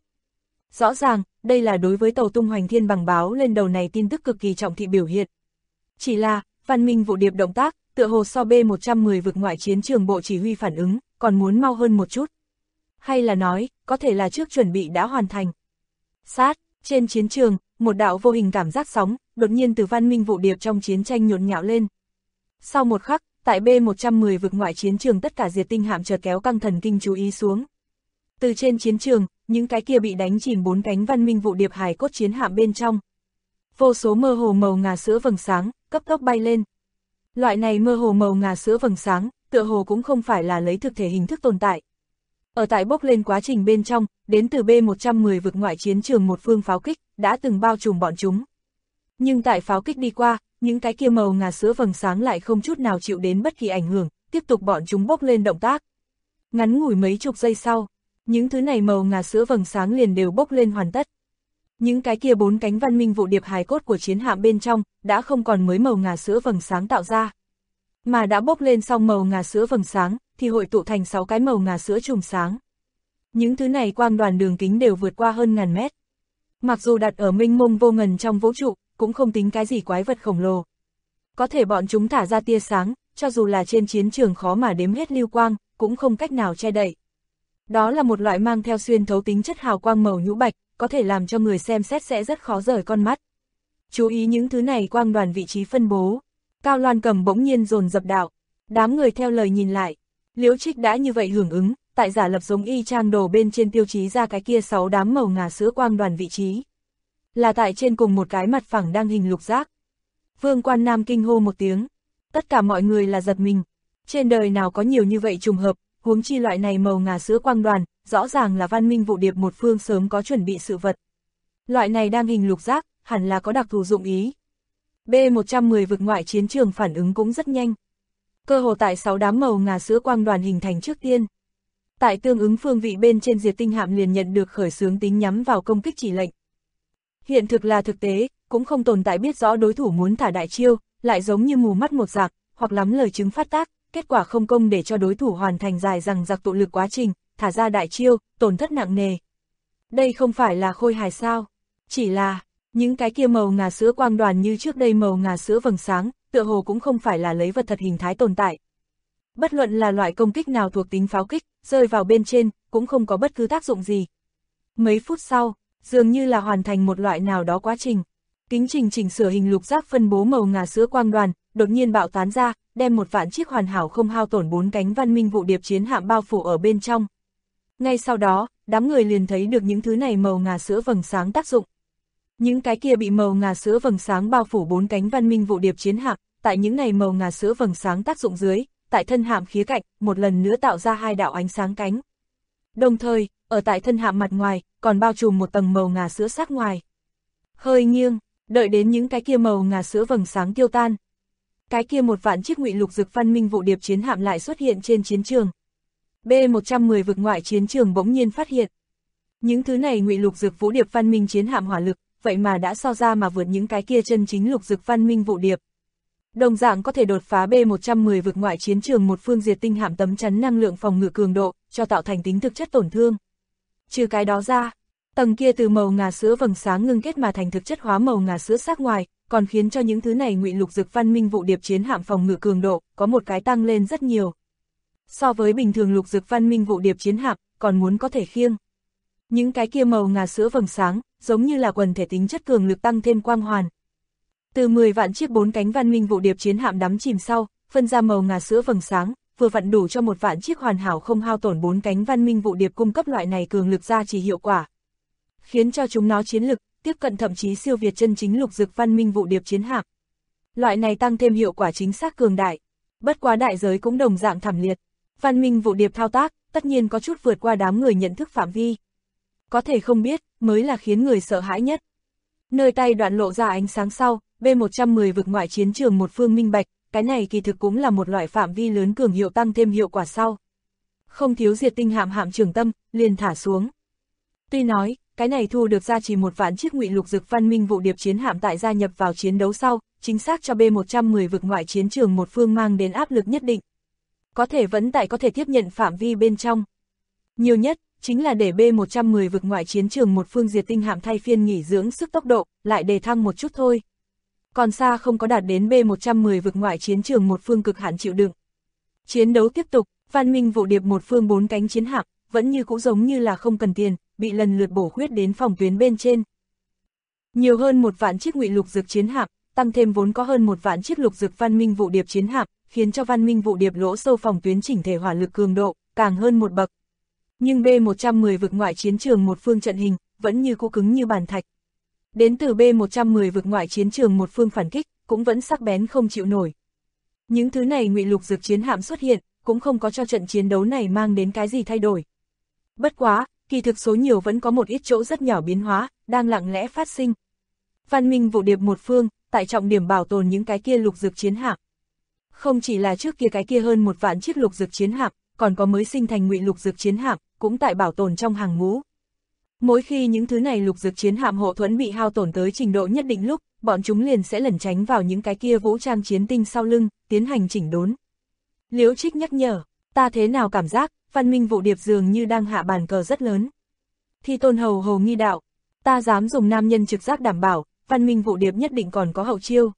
Rõ ràng, đây là đối với tàu tung hoành thiên bằng báo lên đầu này tin tức cực kỳ trọng thị biểu hiện. Chỉ là, văn minh vụ điệp động tác, tựa hồ so B110 vực ngoại chiến trường bộ chỉ huy phản ứng, còn muốn mau hơn một chút. Hay là nói, có thể là trước chuẩn bị đã hoàn thành. Sát, trên chiến trường, một đạo vô hình cảm giác sóng, đột nhiên từ văn minh vụ điệp trong chiến tranh nhộn nhạo lên. Sau một khắc, tại B110 vực ngoại chiến trường tất cả diệt tinh hạm chợt kéo căng thần kinh chú ý xuống. Từ trên chiến trường, những cái kia bị đánh chìm 4 cánh văn minh vụ điệp hài cốt chiến hạm bên trong. Vô số mơ hồ màu ngà sữa vầng sáng, cấp tốc bay lên. Loại này mơ hồ màu ngà sữa vầng sáng, tựa hồ cũng không phải là lấy thực thể hình thức tồn tại. Ở tại bốc lên quá trình bên trong, đến từ B110 vực ngoại chiến trường một phương pháo kích, đã từng bao trùm bọn chúng. Nhưng tại pháo kích đi qua, những cái kia màu ngà sữa vầng sáng lại không chút nào chịu đến bất kỳ ảnh hưởng, tiếp tục bọn chúng bốc lên động tác. Ngắn ngủi mấy chục giây sau, những thứ này màu ngà sữa vầng sáng liền đều bốc lên hoàn tất. Những cái kia 4 cánh văn minh vụ điệp hài cốt của chiến hạm bên trong, đã không còn mới màu ngà sữa vầng sáng tạo ra. Mà đã bốc lên xong màu ngà sữa vầng sáng, thì hội tụ thành 6 cái màu ngà sữa chùm sáng. Những thứ này quang đoàn đường kính đều vượt qua hơn ngàn mét. Mặc dù đặt ở mênh mông vô ngần trong vũ trụ, cũng không tính cái gì quái vật khổng lồ. Có thể bọn chúng thả ra tia sáng, cho dù là trên chiến trường khó mà đếm hết lưu quang, cũng không cách nào che đậy. Đó là một loại mang theo xuyên thấu tính chất hào quang màu nhũ bạch, có thể làm cho người xem xét sẽ rất khó rời con mắt. Chú ý những thứ này quang đoàn vị trí phân bố. Cao Loan Cầm bỗng nhiên dồn dập đạo. Đám người theo lời nhìn lại. Liễu Trích đã như vậy hưởng ứng, tại giả lập giống y chang đồ bên trên tiêu chí ra cái kia 6 đám màu ngà sữa quang đoàn vị trí. là tại trên cùng một cái mặt phẳng đang hình lục giác. Vương Quan Nam kinh hô một tiếng, tất cả mọi người là giật mình. Trên đời nào có nhiều như vậy trùng hợp, huống chi loại này màu ngà sữa quang đoàn, rõ ràng là văn minh vụ điệp một phương sớm có chuẩn bị sự vật. Loại này đang hình lục giác, hẳn là có đặc thù dụng ý. B-110 vực ngoại chiến trường phản ứng cũng rất nhanh. Cơ hồ tại 6 đám màu ngà sữa quang đoàn hình thành trước tiên. Tại tương ứng phương vị bên trên diệt tinh hạm liền nhận được khởi xướng tính nhắm vào công kích chỉ lệnh. Hiện thực là thực tế, cũng không tồn tại biết rõ đối thủ muốn thả đại chiêu, lại giống như mù mắt một dạng, hoặc lắm lời chứng phát tác, kết quả không công để cho đối thủ hoàn thành dài dằng dặc tụ lực quá trình, thả ra đại chiêu, tổn thất nặng nề. Đây không phải là khôi hài sao, chỉ là, những cái kia màu ngà sữa quang đoàn như trước đây màu ngà sữa vầng sáng, tựa hồ cũng không phải là lấy vật thật hình thái tồn tại. Bất luận là loại công kích nào thuộc tính pháo kích, rơi vào bên trên, cũng không có bất cứ tác dụng gì. Mấy phút sau, dường như là hoàn thành một loại nào đó quá trình. Kính trình chỉnh sửa hình lục giác phân bố màu ngà sữa quang đoàn, đột nhiên bạo tán ra, đem một vạn chiếc hoàn hảo không hao tổn 4 cánh văn minh vụ điệp chiến hạm bao phủ ở bên trong. Ngay sau đó, đám người liền thấy được những thứ này màu ngà sữa vầng sáng tác dụng. Những cái kia bị màu ngà sữa vầng sáng bao phủ 4 cánh văn minh vụ điệp chiến hạm, tại những này màu ngà sữa vầng sáng tác dụng dưới, tại thân hạm khía cạnh, một lần nữa tạo ra 2 đạo ánh sáng cánh. Đồng thời, ở tại thân hạm mặt ngoài, còn bao trùm một tầng màu ngà sữa sắc ngoài. Hơi nghiêng, đợi đến những cái kia màu ngà sữa vầng sáng tiêu tan. Cái kia một vạn chiếc ngụy lục dực văn minh vụ điệp chiến hạm lại xuất hiện trên chiến trường. B-110 vực ngoại chiến trường bỗng nhiên phát hiện. Những thứ này ngụy lục dực vũ điệp văn minh chiến hạm hỏa lực, vậy mà đã so ra mà vượt những cái kia chân chính lục dực văn minh vụ điệp. Đồng dạng có thể đột phá B-110 vực ngoại chiến trường một phương diệt tinh hạm tấm chắn năng lượng phòng ngự cường độ, cho tạo thành tính thực chất tổn thương. Trừ cái đó ra, tầng kia từ màu ngà sữa vầng sáng ngưng kết mà thành thực chất hóa màu ngà sữa sắc ngoài, còn khiến cho những thứ này ngụy lục dực văn minh vụ điệp chiến hạm phòng ngự cường độ, có một cái tăng lên rất nhiều. So với bình thường lục dực văn minh vụ điệp chiến hạm, còn muốn có thể khiêng. Những cái kia màu ngà sữa vầng sáng, giống như là quần thể tính chất cường lực tăng thêm quang hoàn. Từ 10 vạn chiếc 4 cánh văn minh vụ điệp chiến hạm đắm chìm sau, phân ra màu ngà sữa vầng sáng, vừa vặn đủ cho một vạn chiếc hoàn hảo không hao tổn 4 cánh văn minh vụ điệp cung cấp loại này cường lực gia trì hiệu quả. Khiến cho chúng nó chiến lực, tiếp cận thậm chí siêu việt chân chính lục dực văn minh vụ điệp chiến hạm. Loại này tăng thêm hiệu quả chính xác cường đại. Bất quá đại giới cũng đồng dạng thảm liệt. Văn minh vụ điệp thao tác, tất nhiên có chút vượt qua đám người nhận thức phạm vi. Có thể không biết, mới là khiến người sợ hãi nhất. Nơi tay đoạn lộ ra ánh sáng sau, B-110 vực ngoại chiến trường một phương minh bạch, cái này kỳ thực cũng là một loại phạm vi lớn cường hiệu tăng thêm hiệu quả sau. Không thiếu diệt tinh hạm hạm trường tâm, liền thả xuống. Tuy nói, cái này thu được ra chỉ một vạn chiếc ngụy lục dực văn minh vụ điệp chiến hạm tại gia nhập vào chiến đấu sau, chính xác cho B-110 vực ngoại chiến trường một phương mang đến áp lực nhất định. Có thể vẫn tại có thể tiếp nhận phạm vi bên trong. Nhiều nhất, chính là để B-110 vực ngoại chiến trường một phương diệt tinh hạm thay phiên nghỉ dưỡng sức tốc độ, lại đề thăng một chút thôi. Còn xa không có đạt đến B-110 vực ngoại chiến trường một phương cực hạn chịu đựng. Chiến đấu tiếp tục, văn minh vụ điệp một phương 4 cánh chiến hạm, vẫn như cũ giống như là không cần tiền, bị lần lượt bổ khuyết đến phòng tuyến bên trên. Nhiều hơn một vạn chiếc ngụy lục dực chiến hạm, tăng thêm vốn có hơn một vạn chiếc lục dực văn minh vụ điệp chiến hạm, khiến cho văn minh vụ điệp lỗ sâu phòng tuyến chỉnh thể hỏa lực cường độ, càng hơn một bậc. Nhưng B-110 vực ngoại chiến trường một phương trận hình, vẫn như cũ cứng như bàn thạch. Đến từ B-110 vực ngoại chiến trường một phương phản kích, cũng vẫn sắc bén không chịu nổi. Những thứ này ngụy lục dực chiến hạm xuất hiện, cũng không có cho trận chiến đấu này mang đến cái gì thay đổi. Bất quá, kỳ thực số nhiều vẫn có một ít chỗ rất nhỏ biến hóa, đang lặng lẽ phát sinh. Văn minh vụ điệp một phương, tại trọng điểm bảo tồn những cái kia lục dực chiến hạm. Không chỉ là trước kia cái kia hơn một vạn chiếc lục dực chiến hạm, còn có mới sinh thành ngụy lục dực chiến hạm, cũng tại bảo tồn trong hàng ngũ. Mỗi khi những thứ này lục dực chiến hạm hộ thuẫn bị hao tổn tới trình độ nhất định lúc, bọn chúng liền sẽ lẩn tránh vào những cái kia vũ trang chiến tinh sau lưng, tiến hành chỉnh đốn. Liễu Trích nhắc nhở, ta thế nào cảm giác, văn minh vụ điệp dường như đang hạ bàn cờ rất lớn. Thi Tôn hầu hồ nghi đạo, ta dám dùng nam nhân trực giác đảm bảo, văn minh vụ điệp nhất định còn có hậu chiêu.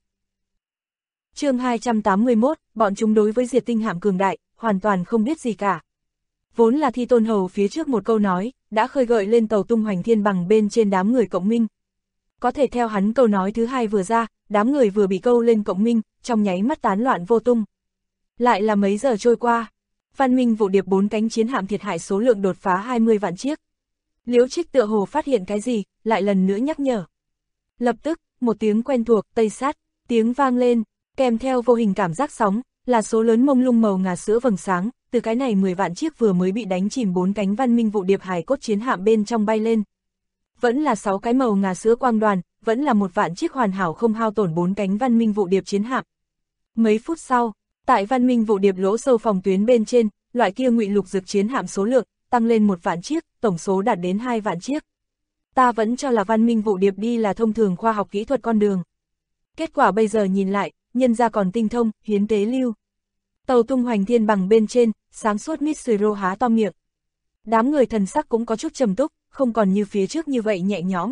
Chương 281, bọn chúng đối với diệt tinh hạm cường đại, hoàn toàn không biết gì cả. Vốn là Thi Tôn hầu phía trước một câu nói, đã khơi gợi lên tàu tung hoành thiên bằng bên trên đám người cộng minh. Có thể theo hắn câu nói thứ hai vừa ra, đám người vừa bị câu lên cộng minh, trong nháy mắt tán loạn vô tung. Lại là mấy giờ trôi qua, văn minh vụ điệp 4 cánh chiến hạm thiệt hại số lượng đột phá 20 vạn chiếc. Liễu Trích tựa hồ phát hiện cái gì, lại lần nữa nhắc nhở. Lập tức, một tiếng quen thuộc, Tây Sát, tiếng vang lên, kèm theo vô hình cảm giác sóng, là số lớn mông lung màu ngà sữa vầng sáng, từ cái này 10 vạn chiếc vừa mới bị đánh chìm 4 cánh văn minh vụ điệp hài cốt chiến hạm bên trong bay lên. Vẫn là 6 cái màu ngà sữa quang đoàn, vẫn là 1 vạn chiếc hoàn hảo không hao tổn 4 cánh văn minh vụ điệp chiến hạm. Mấy phút sau, tại văn minh vụ điệp lỗ sâu phòng tuyến bên trên, loại kia ngụy lục dực chiến hạm số lượng tăng lên 1 vạn chiếc, tổng số đạt đến 2 vạn chiếc. Ta vẫn cho là văn minh vụ điệp đi là thông thường khoa học kỹ thuật con đường. Kết quả bây giờ nhìn lại, nhân ra còn tinh thông, hiến tế lưu. Tàu tung hoành thiên bằng bên trên, sáng suốt Mitsuro há to miệng. Đám người thần sắc cũng có chút trầm túc, không còn như phía trước như vậy nhẹ nhõm.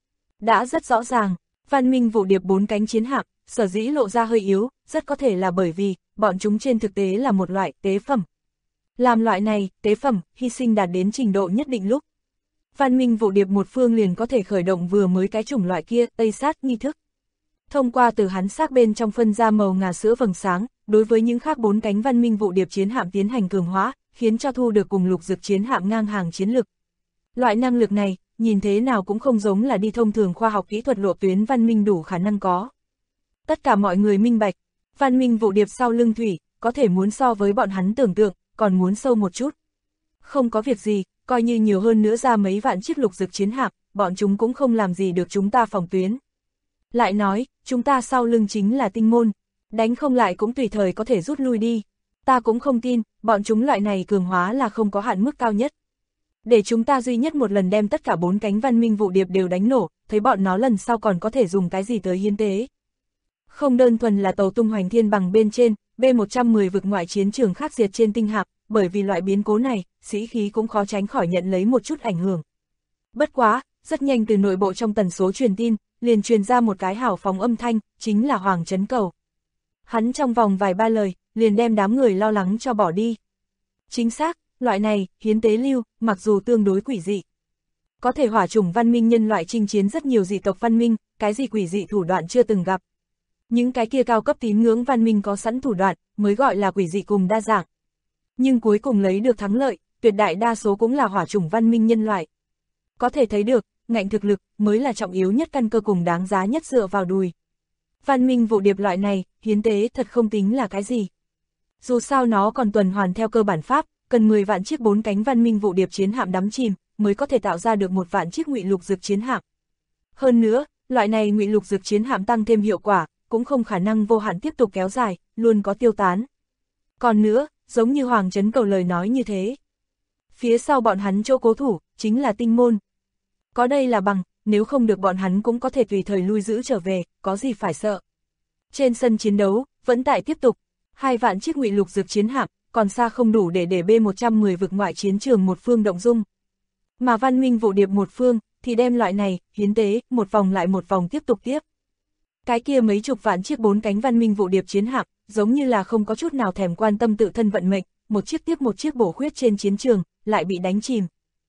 Đã rất rõ ràng, văn minh vụ điệp 4 cánh chiến hạm, sở dĩ lộ ra hơi yếu, rất có thể là bởi vì, bọn chúng trên thực tế là một loại tế phẩm. Làm loại này, tế phẩm, hy sinh đạt đến trình độ nhất định lúc. Văn minh vụ điệp một phương liền có thể khởi động vừa mới cái chủng loại kia, Tây Sát nghi thức. Thông qua từ hắn xác bên trong phân ra màu ngà sữa vầng sáng, đối với những khác 4 cánh văn minh vụ điệp chiến hạm tiến hành cường hóa, khiến cho thu được cùng lục dực chiến hạm ngang hàng chiến lực. Loại năng lực này, nhìn thế nào cũng không giống là đi thông thường khoa học kỹ thuật lộ tuyến văn minh đủ khả năng có. Tất cả mọi người minh bạch, văn minh vụ điệp sau lưng thủy, có thể muốn so với bọn hắn tưởng tượng, còn muốn sâu một chút. Không có việc gì, coi như nhiều hơn nữa ra mấy vạn chiếc lục dực chiến hạm, bọn chúng cũng không làm gì được chúng ta phòng tuyến. Lại nói, chúng ta sau lưng chính là tinh môn, đánh không lại cũng tùy thời có thể rút lui đi. Ta cũng không tin, bọn chúng loại này cường hóa là không có hạn mức cao nhất. Để chúng ta duy nhất một lần đem tất cả 4 cánh văn minh vụ điệp đều đánh nổ, thấy bọn nó lần sau còn có thể dùng cái gì tới hiến tế. Không đơn thuần là tàu tung hoành thiên bằng bên trên, B-110 vực ngoại chiến trường khắc diệt trên tinh hạm, bởi vì loại biến cố này, sĩ khí cũng khó tránh khỏi nhận lấy một chút ảnh hưởng. Bất quá, rất nhanh từ nội bộ trong tần số truyền tin, liền truyền ra một cái hào phóng âm thanh, chính là Hoàng Trấn Cầu. Hắn trong vòng vài ba lời, liền đem đám người lo lắng cho bỏ đi. Chính xác, loại này, hiến tế lưu, mặc dù tương đối quỷ dị. Có thể hỏa chủng văn minh nhân loại chinh chiến rất nhiều dị tộc văn minh, cái gì quỷ dị thủ đoạn chưa từng gặp. Những cái kia cao cấp tín ngưỡng văn minh có sẵn thủ đoạn, mới gọi là quỷ dị cùng đa dạng. Nhưng cuối cùng lấy được thắng lợi, tuyệt đại đa số cũng là hỏa chủng văn minh nhân loại. Có thể thấy được, ngạnh thực lực, mới là trọng yếu nhất căn cơ cùng đáng giá nhất dựa vào đùi. Văn minh vụ điệp loại này, hiến tế thật không tính là cái gì. Dù sao nó còn tuần hoàn theo cơ bản pháp, cần 10 vạn chiếc 4 cánh văn minh vụ điệp chiến hạm đắm chìm, mới có thể tạo ra được 1 vạn chiếc ngụy lục dực chiến hạm. Hơn nữa, loại này ngụy lục dực chiến hạm tăng thêm hiệu quả, cũng không khả năng vô hạn tiếp tục kéo dài, luôn có tiêu tán. Còn nữa, giống như Hoàng Trấn Cầu lời nói như thế. Phía sau bọn hắn chỗ cố thủ, chính là tinh môn. Có đây là bằng, nếu không được bọn hắn cũng có thể tùy thời lui giữ trở về, có gì phải sợ. Trên sân chiến đấu, vẫn tại tiếp tục, 2 vạn chiếc ngụy lục dực chiến hạm, còn xa không đủ để B-110 vực ngoại chiến trường một phương động dung. Mà văn minh vụ điệp một phương, thì đem loại này, hiến tế, một vòng lại một vòng tiếp tục tiếp. Cái kia mấy chục vạn chiếc 4 cánh văn minh vụ điệp chiến hạm, giống như là không có chút nào thèm quan tâm tự thân vận mệnh, một chiếc tiếp một chiếc bổ khuyết trên chiến trường, lại bị đánh chìm.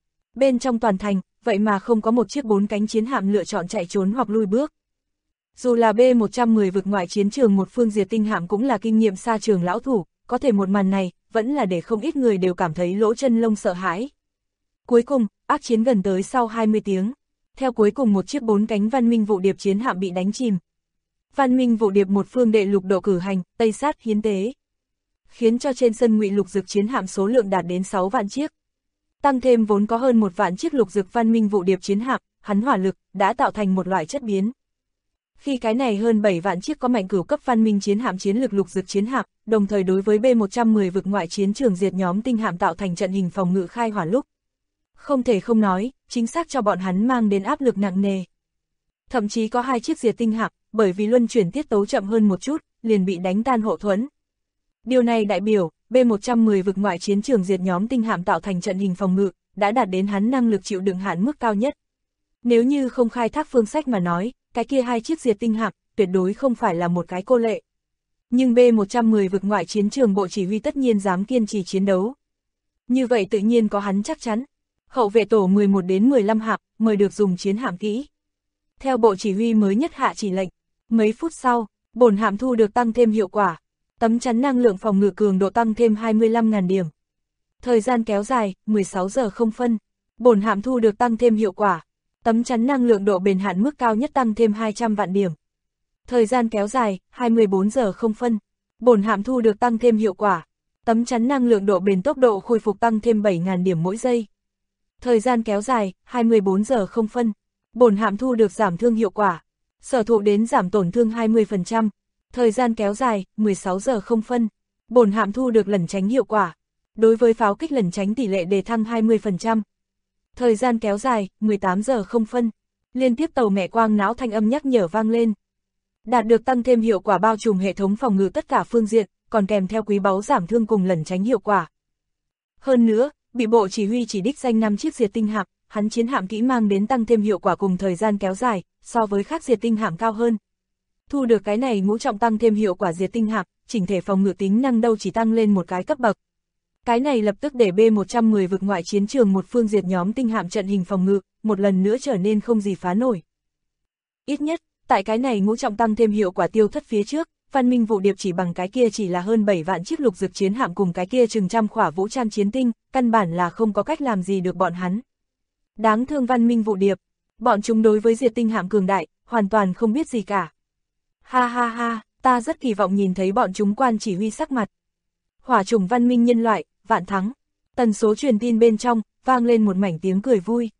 Bên trong toàn thành, vậy mà không có một chiếc 4 cánh chiến hạm lựa chọn chạy trốn hoặc lui bước. Dù là B-110 vực ngoại chiến trường một phương diệt tinh hạm cũng là kinh nghiệm xa trường lão thủ, có thể một màn này, vẫn là để không ít người đều cảm thấy lỗ chân lông sợ hãi. Cuối cùng, ác chiến gần tới sau 20 tiếng. Theo cuối cùng một chiếc 4 cánh văn minh vụ điệp chiến hạm bị đánh chìm. Văn minh vụ điệp một phương đệ lục độ cử hành, Tây Sát hiến tế. Khiến cho trên sân ngụy lục dực chiến hạm số lượng đạt đến 6 vạn chiếc. Tăng thêm vốn có hơn 1 vạn chiếc lục dực văn minh vụ điệp chiến hạm, hắn hỏa lực, đã tạo thành một loại chất biến. Khi cái này hơn 7 vạn chiếc có mạnh cửu cấp văn minh chiến hạm chiến lực lục dực chiến hạm, đồng thời đối với B-110 vực ngoại chiến trường diệt nhóm tinh hạm tạo thành trận hình phòng ngự khai hỏa lúc. Không thể không nói, chính xác cho bọn hắn mang đến áp lực nặng nề. Thậm chí có 2 chiếc diệt tinh hạm, bởi vì luân chuyển tiết tấu chậm hơn một chút, liền bị đánh tan hộ thuẫn. Điều này đại biểu, B-110 vực ngoại chiến trường diệt nhóm tinh hạm tạo thành trận hình phòng ngự, đã đạt đến hắn năng lực chịu đựng hạn mức cao nhất. Nếu như không khai thác phương sách mà nói, cái kia 2 chiếc diệt tinh hạm, tuyệt đối không phải là một cái cô lệ. Nhưng B-110 vực ngoại chiến trường bộ chỉ huy tất nhiên dám kiên trì chiến đấu. Như vậy tự nhiên có hắn chắc chắn. Hậu vệ tổ 11 đến 15 hạm, mời được dùng chiến hạm kỹ. Theo bộ chỉ huy mới nhất hạ chỉ lệnh, mấy phút sau, bổn hạm thu được tăng thêm hiệu quả. Tấm chắn năng lượng phòng ngự cường độ tăng thêm 25.000 điểm. Thời gian kéo dài, 16 giờ không phân. Bổn hạm thu được tăng thêm hiệu quả. Tấm chắn năng lượng độ bền hạn mức cao nhất tăng thêm 200 vạn điểm. Thời gian kéo dài, 24 giờ không phân. Bổn hạm thu được tăng thêm hiệu quả. Tấm chắn năng lượng độ bền tốc độ khôi phục tăng thêm 7.000 điểm mỗi giây. Thời gian kéo dài, 24 giờ không phân. Bổn hạm thu được giảm thương hiệu quả. Sở thụ đến giảm tổn thương 20%. Thời gian kéo dài, 16 giờ không phân. Bổn hạm thu được lẩn tránh hiệu quả. Đối với pháo kích lẩn tránh tỷ lệ đề thăng 20%. Thời gian kéo dài, 18 giờ không phân. Liên tiếp tàu mẹ quang não thanh âm nhắc nhở vang lên. Đạt được tăng thêm hiệu quả bao trùm hệ thống phòng ngự tất cả phương diện, còn kèm theo quý báu giảm thương cùng lẩn tránh hiệu quả. Hơn nữa, bị bộ chỉ huy chỉ đích danh 5 chiếc diệt tinh hạm, hắn chiến hạm kỹ mang đến tăng thêm hiệu quả cùng thời gian kéo dài, so với khác diệt tinh hạm cao hơn. Thu được cái này ngũ trọng tăng thêm hiệu quả diệt tinh hạm, chỉnh thể phòng ngự tính năng đâu chỉ tăng lên một cái cấp bậc. Cái này lập tức để B-110 vực ngoại chiến trường một phương diệt nhóm tinh hạm trận hình phòng ngự, một lần nữa trở nên không gì phá nổi. Ít nhất, tại cái này ngũ trọng tăng thêm hiệu quả tiêu thất phía trước, Văn Minh Vụ Điệp chỉ bằng cái kia chỉ là hơn 7 vạn chiếc lục dực chiến hạm cùng cái kia chừng trăm khỏa vũ trang chiến tinh, căn bản là không có cách làm gì được bọn hắn. Đáng thương Văn Minh Vụ Điệp, bọn chúng đối với diệt tinh hạm cường đại, hoàn toàn không biết gì cả. Ha ha ha, ta rất kỳ vọng nhìn thấy bọn chúng quan chỉ huy sắc mặt. Hỏa chủng văn minh nhân loại, vạn thắng. Tần số truyền tin bên trong, vang lên một mảnh tiếng cười vui.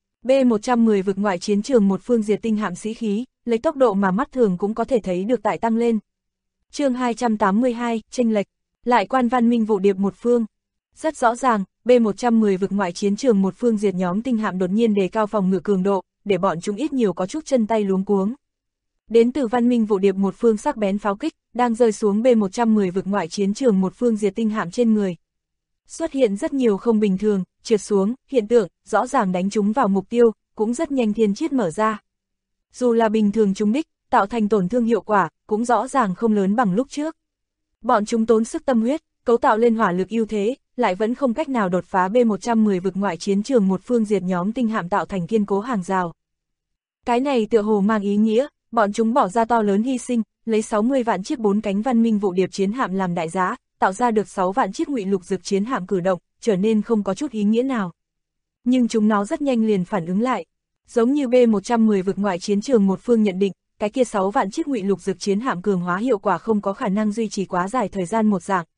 B-110 vực ngoại chiến trường một phương diệt tinh hạm sĩ khí, lấy tốc độ mà mắt thường cũng có thể thấy được tại tăng lên. Chương 282, chênh lệch, lại quan Văn Minh Vụ Điệp một phương. Rất rõ ràng, B-110 vực ngoại chiến trường một phương diệt nhóm tinh hạm đột nhiên đề cao phòng ngự cường độ, để bọn chúng ít nhiều có chút chân tay luống cuống. Đến từ Văn Minh Vụ Điệp một phương sắc bén pháo kích, đang rơi xuống B-110 vực ngoại chiến trường một phương diệt tinh hạm trên người. Xuất hiện rất nhiều không bình thường, trượt xuống, hiện tượng, rõ ràng đánh chúng vào mục tiêu, cũng rất nhanh thiên chiết mở ra. Dù là bình thường trúng đích, tạo thành tổn thương hiệu quả, cũng rõ ràng không lớn bằng lúc trước. Bọn chúng tốn sức tâm huyết, cấu tạo lên hỏa lực ưu thế, lại vẫn không cách nào đột phá B-110 vực ngoại chiến trường một phương diệt nhóm tinh hạm tạo thành kiên cố hàng rào. Cái này tựa hồ mang ý nghĩa, bọn chúng bỏ ra to lớn hy sinh, lấy 60 vạn chiếc 4 cánh Văn Minh Vụ Điệp chiến hạm làm đại giá, tạo ra được 6 vạn chiếc ngụy lục dực chiến hạm cử động, trở nên không có chút ý nghĩa nào. Nhưng chúng nó rất nhanh liền phản ứng lại. Giống như B-110 vực ngoại chiến trường một phương nhận định, cái kia 6 vạn chiếc ngụy lục dực chiến hạm cường hóa hiệu quả không có khả năng duy trì quá dài thời gian một dạng.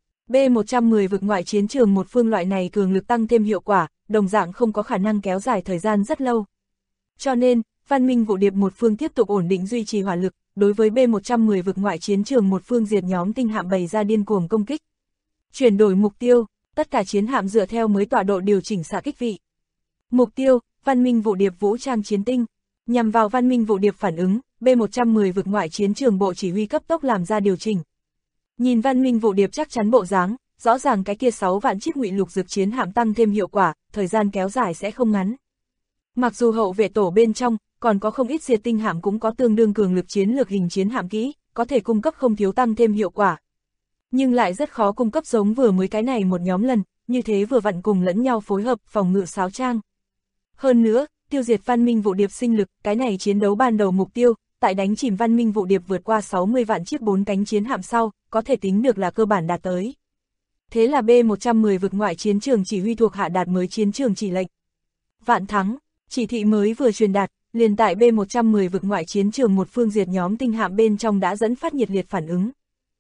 B-110 vực ngoại chiến trường một phương loại này cường lực tăng thêm hiệu quả, đồng dạng không có khả năng kéo dài thời gian rất lâu. Cho nên, Văn Minh Vụ Điệp một phương tiếp tục ổn định duy trì hỏa lực, đối với B-110 vực ngoại chiến trường một phương diệt nhóm tinh hạm bày ra điên cuồng công kích. Chuyển đổi mục tiêu, tất cả chiến hạm dựa theo mới tọa độ điều chỉnh xạ kích vị. Mục tiêu, Văn Minh Vụ Điệp vũ trang chiến tinh. Nhằm vào Văn Minh Vụ Điệp phản ứng, B-110 vực ngoại chiến trường bộ chỉ huy cấp tốc làm ra điều chỉnh. Nhìn Văn Minh Vụ Điệp chắc chắn bộ dáng, rõ ràng cái kia 6 vạn chiếc ngụy lục dực chiến hạm tăng thêm hiệu quả, thời gian kéo dài sẽ không ngắn. Mặc dù hậu vệ tổ bên trong, còn có không ít diệt tinh hạm cũng có tương đương cường lực chiến lược hình chiến hạm kỹ, có thể cung cấp không thiếu tăng thêm hiệu quả. Nhưng lại rất khó cung cấp giống vừa mới cái này một nhóm lần, như thế vừa vặn cùng lẫn nhau phối hợp phòng ngự sáo trang. Hơn nữa, tiêu diệt Văn Minh Vụ Điệp sinh lực, cái này chiến đấu ban đầu mục tiêu, tại đánh chìm Văn Minh Vụ Điệp vượt qua 60 vạn chiếc 4 cánh chiến hạm sau, có thể tính được là cơ bản đạt tới. Thế là B-110 vực ngoại chiến trường chỉ huy thuộc hạ đạt mới chiến trường chỉ lệnh. Vạn thắng, chỉ thị mới vừa truyền đạt, liền tại B-110 vực ngoại chiến trường một phương diệt nhóm tinh hạm bên trong đã dẫn phát nhiệt liệt phản ứng.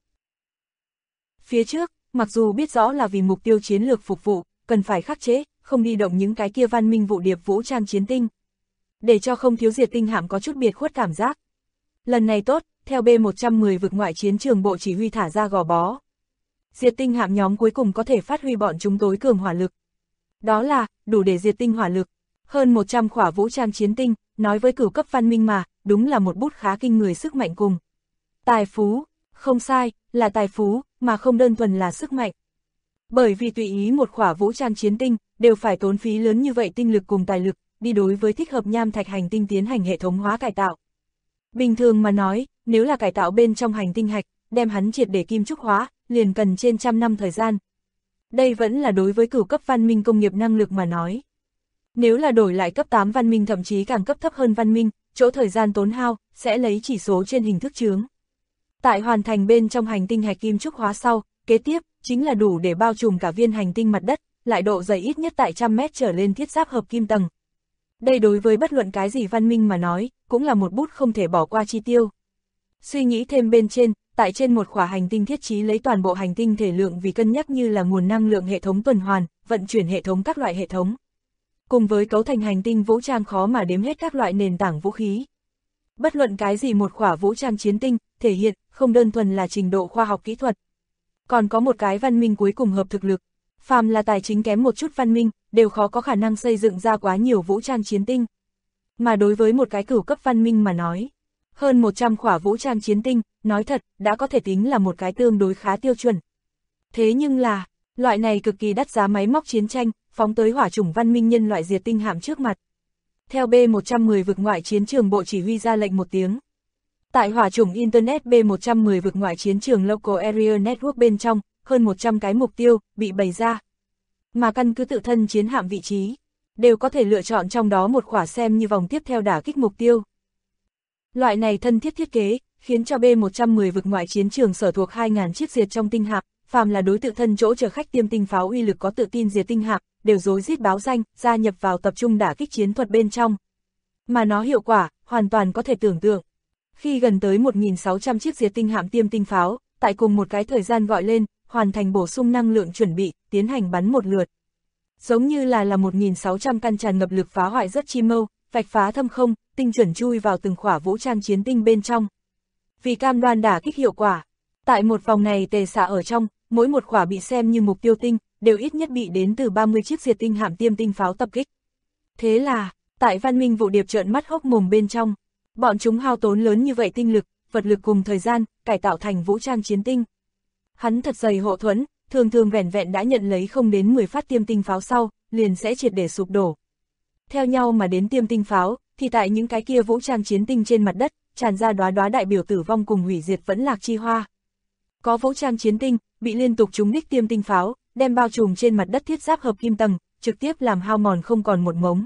Phía trước, mặc dù biết rõ là vì mục tiêu chiến lược phục vụ, cần phải khắc chế, không đi động những cái kia Văn Minh Vụ Điệp vũ trang chiến tinh. Để cho không thiếu diệt tinh hạm có chút biệt khuất cảm giác. Lần này tốt, theo B-110 vực ngoại chiến trường bộ chỉ huy thả ra gò bó. Diệt tinh hạm nhóm cuối cùng có thể phát huy bọn chúng tối cường hỏa lực. Đó là, đủ để diệt tinh hỏa lực. Hơn 100 khỏa vũ trang chiến tinh, nói với cửu cấp văn minh mà, đúng là một bút khá kinh người sức mạnh cùng. Tài phú, không sai, là tài phú, mà không đơn thuần là sức mạnh. Bởi vì tùy ý một khỏa vũ trang chiến tinh, đều phải tốn phí lớn như vậy tinh lực cùng tài lực, đi đối với thích hợp nham thạch hành tinh tiến hành hệ thống hóa cải tạo. Bình thường mà nói, nếu là cải tạo bên trong hành tinh hạch, đem hắn triệt để kim trúc hóa, liền cần trên trăm năm thời gian. Đây vẫn là đối với cửu cấp văn minh công nghiệp năng lực mà nói. Nếu là đổi lại cấp 8 văn minh thậm chí càng cấp thấp hơn văn minh, chỗ thời gian tốn hao, sẽ lấy chỉ số trên hình thức chướng. Tại hoàn thành bên trong hành tinh hạch kim trúc hóa sau, kế tiếp, chính là đủ để bao trùm cả viên hành tinh mặt đất, lại độ dày ít nhất tại 100 mét trở lên thiết giáp hợp kim tầng. Đây đối với bất luận cái gì văn minh mà nói, cũng là một bút không thể bỏ qua chi tiêu. Suy nghĩ thêm bên trên, tại trên một khỏa hành tinh thiết trí lấy toàn bộ hành tinh thể lượng vì cân nhắc như là nguồn năng lượng hệ thống tuần hoàn, vận chuyển hệ thống các loại hệ thống. Cùng với cấu thành hành tinh vũ trang khó mà đếm hết các loại nền tảng vũ khí. Bất luận cái gì một khỏa vũ trang chiến tinh, thể hiện, không đơn thuần là trình độ khoa học kỹ thuật. Còn có một cái văn minh cuối cùng hợp thực lực. Phàm là tài chính kém một chút văn minh, đều khó có khả năng xây dựng ra quá nhiều vũ trang chiến tinh. Mà đối với một cái cửu cấp văn minh mà nói, hơn 100 khỏa vũ trang chiến tinh, nói thật, đã có thể tính là một cái tương đối khá tiêu chuẩn. Thế nhưng là, loại này cực kỳ đắt giá máy móc chiến tranh, phóng tới hỏa chủng văn minh nhân loại diệt tinh hạm trước mặt. Theo B-110 vực ngoại chiến trường bộ chỉ huy ra lệnh một tiếng. Tại hỏa chủng Internet B-110 vực ngoại chiến trường Local Area Network bên trong, hơn 100 cái mục tiêu bị bày ra. Mà căn cứ tự thân chiến hạm vị trí, đều có thể lựa chọn trong đó một khỏa xem như vòng tiếp theo đả kích mục tiêu. Loại này thân thiết thiết kế, khiến cho B-110 vực ngoại chiến trường sở thuộc 2.000 chiếc diệt trong tinh hạm, phàm là đối tự thân chỗ chở khách tiêm tinh pháo uy lực có tự tin diệt tinh hạm, đều rối rít báo danh, gia nhập vào tập trung đả kích chiến thuật bên trong. Mà nó hiệu quả, hoàn toàn có thể tưởng tượng. Khi gần tới 1.600 chiếc diệt tinh hạm tiêm tinh pháo, tại cùng một cái thời gian gọi lên, hoàn thành bổ sung năng lượng chuẩn bị, tiến hành bắn một lượt. Giống như là 1.600 căn tràn ngập lực phá hoại rất chi mâu, vạch phá thâm không, tinh chuẩn chui vào từng khỏa vũ trang chiến tinh bên trong. Vì cam đoan đả kích hiệu quả, tại một vòng này tề xạ ở trong, mỗi một khỏa bị xem như mục tiêu tinh, đều ít nhất bị đến từ 30 chiếc diệt tinh hạm tiêm tinh pháo tập kích. Thế là, tại văn minh vụ điệp trợn mắt hốc mồm bên trong, bọn chúng hao tốn lớn như vậy tinh lực, vật lực cùng thời gian, cải tạo thành vũ trang chiến tinh. Hắn thật dày hộ thuẫn, thường thường vẻn vẹn đã nhận lấy không đến 10 phát tiêm tinh pháo sau, liền sẽ triệt để sụp đổ. Theo nhau mà đến tiêm tinh pháo, thì tại những cái kia vũ trang chiến tinh trên mặt đất, tràn ra đóa đóa đại biểu tử vong cùng hủy diệt vẫn lạc chi hoa. Có vũ trang chiến tinh, bị liên tục trúng đích tiêm tinh pháo, đem bao trùm trên mặt đất thiết giáp hợp kim tầng, trực tiếp làm hao mòn không còn một mống.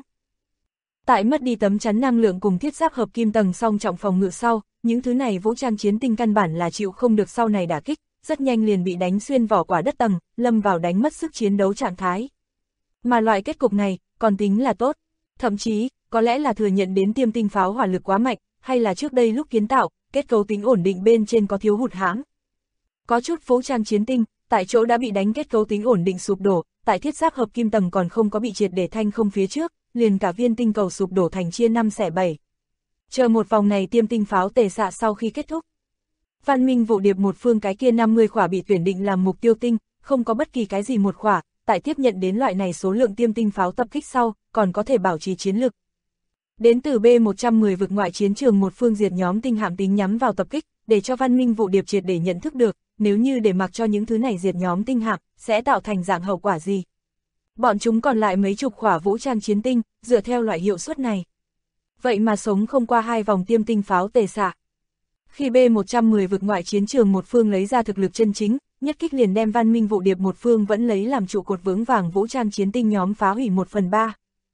Tại mất đi tấm chắn năng lượng cùng thiết giáp hợp kim tầng song trọng phòng ngự sau, những thứ này vũ trang chiến tinh căn bản là chịu không được sau này đả kích, rất nhanh liền bị đánh xuyên vỏ quả đất tầng, lâm vào đánh mất sức chiến đấu trạng thái. Mà loại kết cục này, còn tính là tốt. Thậm chí, có lẽ là thừa nhận đến tiêm tinh pháo hỏa lực quá mạnh, hay là trước đây lúc kiến tạo, kết cấu tính ổn định bên trên có thiếu hụt hãm. Có chút vũ trang chiến tinh, tại chỗ đã bị đánh kết cấu tính ổn định sụp đổ, tại thiết giáp hợp kim tầng còn không có bị triệt để thanh không phía trước, liền cả viên tinh cầu sụp đổ thành chia 5 xẻ 7. Chờ một vòng này tiêm tinh pháo tề xạ sau khi kết thúc. Văn minh vụ điệp một phương cái kia 50 khỏa bị tuyển định làm mục tiêu tinh, không có bất kỳ cái gì một khỏa, tại tiếp nhận đến loại này số lượng tiêm tinh pháo tập kích sau, còn có thể bảo trì chiến lực. Đến từ B-110 vực ngoại chiến trường một phương diệt nhóm tinh hạm tính nhắm vào tập kích, để cho văn minh vụ điệp triệt để nhận thức được, nếu như để mặc cho những thứ này diệt nhóm tinh hạm, sẽ tạo thành dạng hậu quả gì. Bọn chúng còn lại mấy chục khỏa vũ trang chiến tinh, dựa theo loại hiệu suất này. Vậy mà sống không qua 2 vòng tiêm tinh pháo tề xạ. Khi B-110 vực ngoại chiến trường một phương lấy ra thực lực chân chính, nhất kích liền đem văn minh vụ điệp một phương vẫn lấy làm trụ cột vững vàng vũ trang chiến tinh nhóm phá hủy 1/3.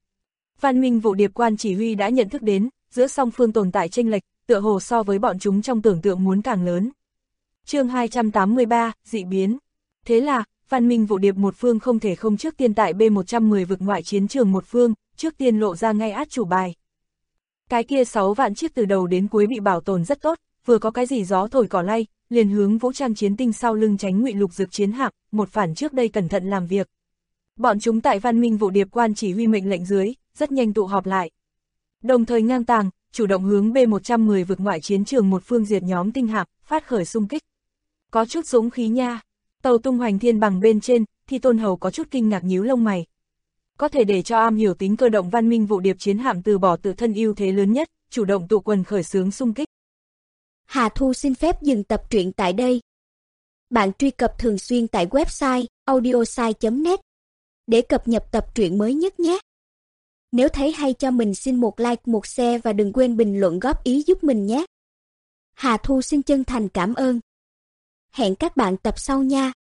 Văn minh vụ điệp quan chỉ huy đã nhận thức đến, giữa song phương tồn tại chênh lệch, tựa hồ so với bọn chúng trong tưởng tượng muốn càng lớn. Chương 283, dị biến. Thế là, văn minh vụ điệp một phương không thể không trước tiên tại B-110 vực ngoại chiến trường một phương, trước tiên lộ ra ngay át chủ bài. Cái kia 6 vạn chiếc từ đầu đến cuối bị bảo tồn rất tốt, vừa có cái gì gió thổi cỏ lay, liền hướng vũ trang chiến tinh sau lưng tránh ngụy lục dực chiến hạm, một phản trước đây cẩn thận làm việc. Bọn chúng tại văn minh vụ điệp quan chỉ huy mệnh lệnh dưới, rất nhanh tụ họp lại. Đồng thời ngang tàng, chủ động hướng B-110 vực ngoại chiến trường một phương diệt nhóm tinh hạm, phát khởi xung kích. Có chút dũng khí nha. Tàu tung hoành thiên bằng bên trên, thì Tôn Hầu có chút kinh ngạc nhíu lông mày. Có thể để cho am hiểu tính cơ động văn minh vụ điệp chiến hạm từ bỏ tự thân ưu thế lớn nhất, chủ động tụ quần khởi xướng xung kích. Hà Thu xin phép dừng tập truyện tại đây. Bạn truy cập thường xuyên tại website audiosai.net để cập nhật tập truyện mới nhất nhé. Nếu thấy hay cho mình xin một like, một share và đừng quên bình luận góp ý giúp mình nhé. Hà Thu xin chân thành cảm ơn. Hẹn các bạn tập sau nha.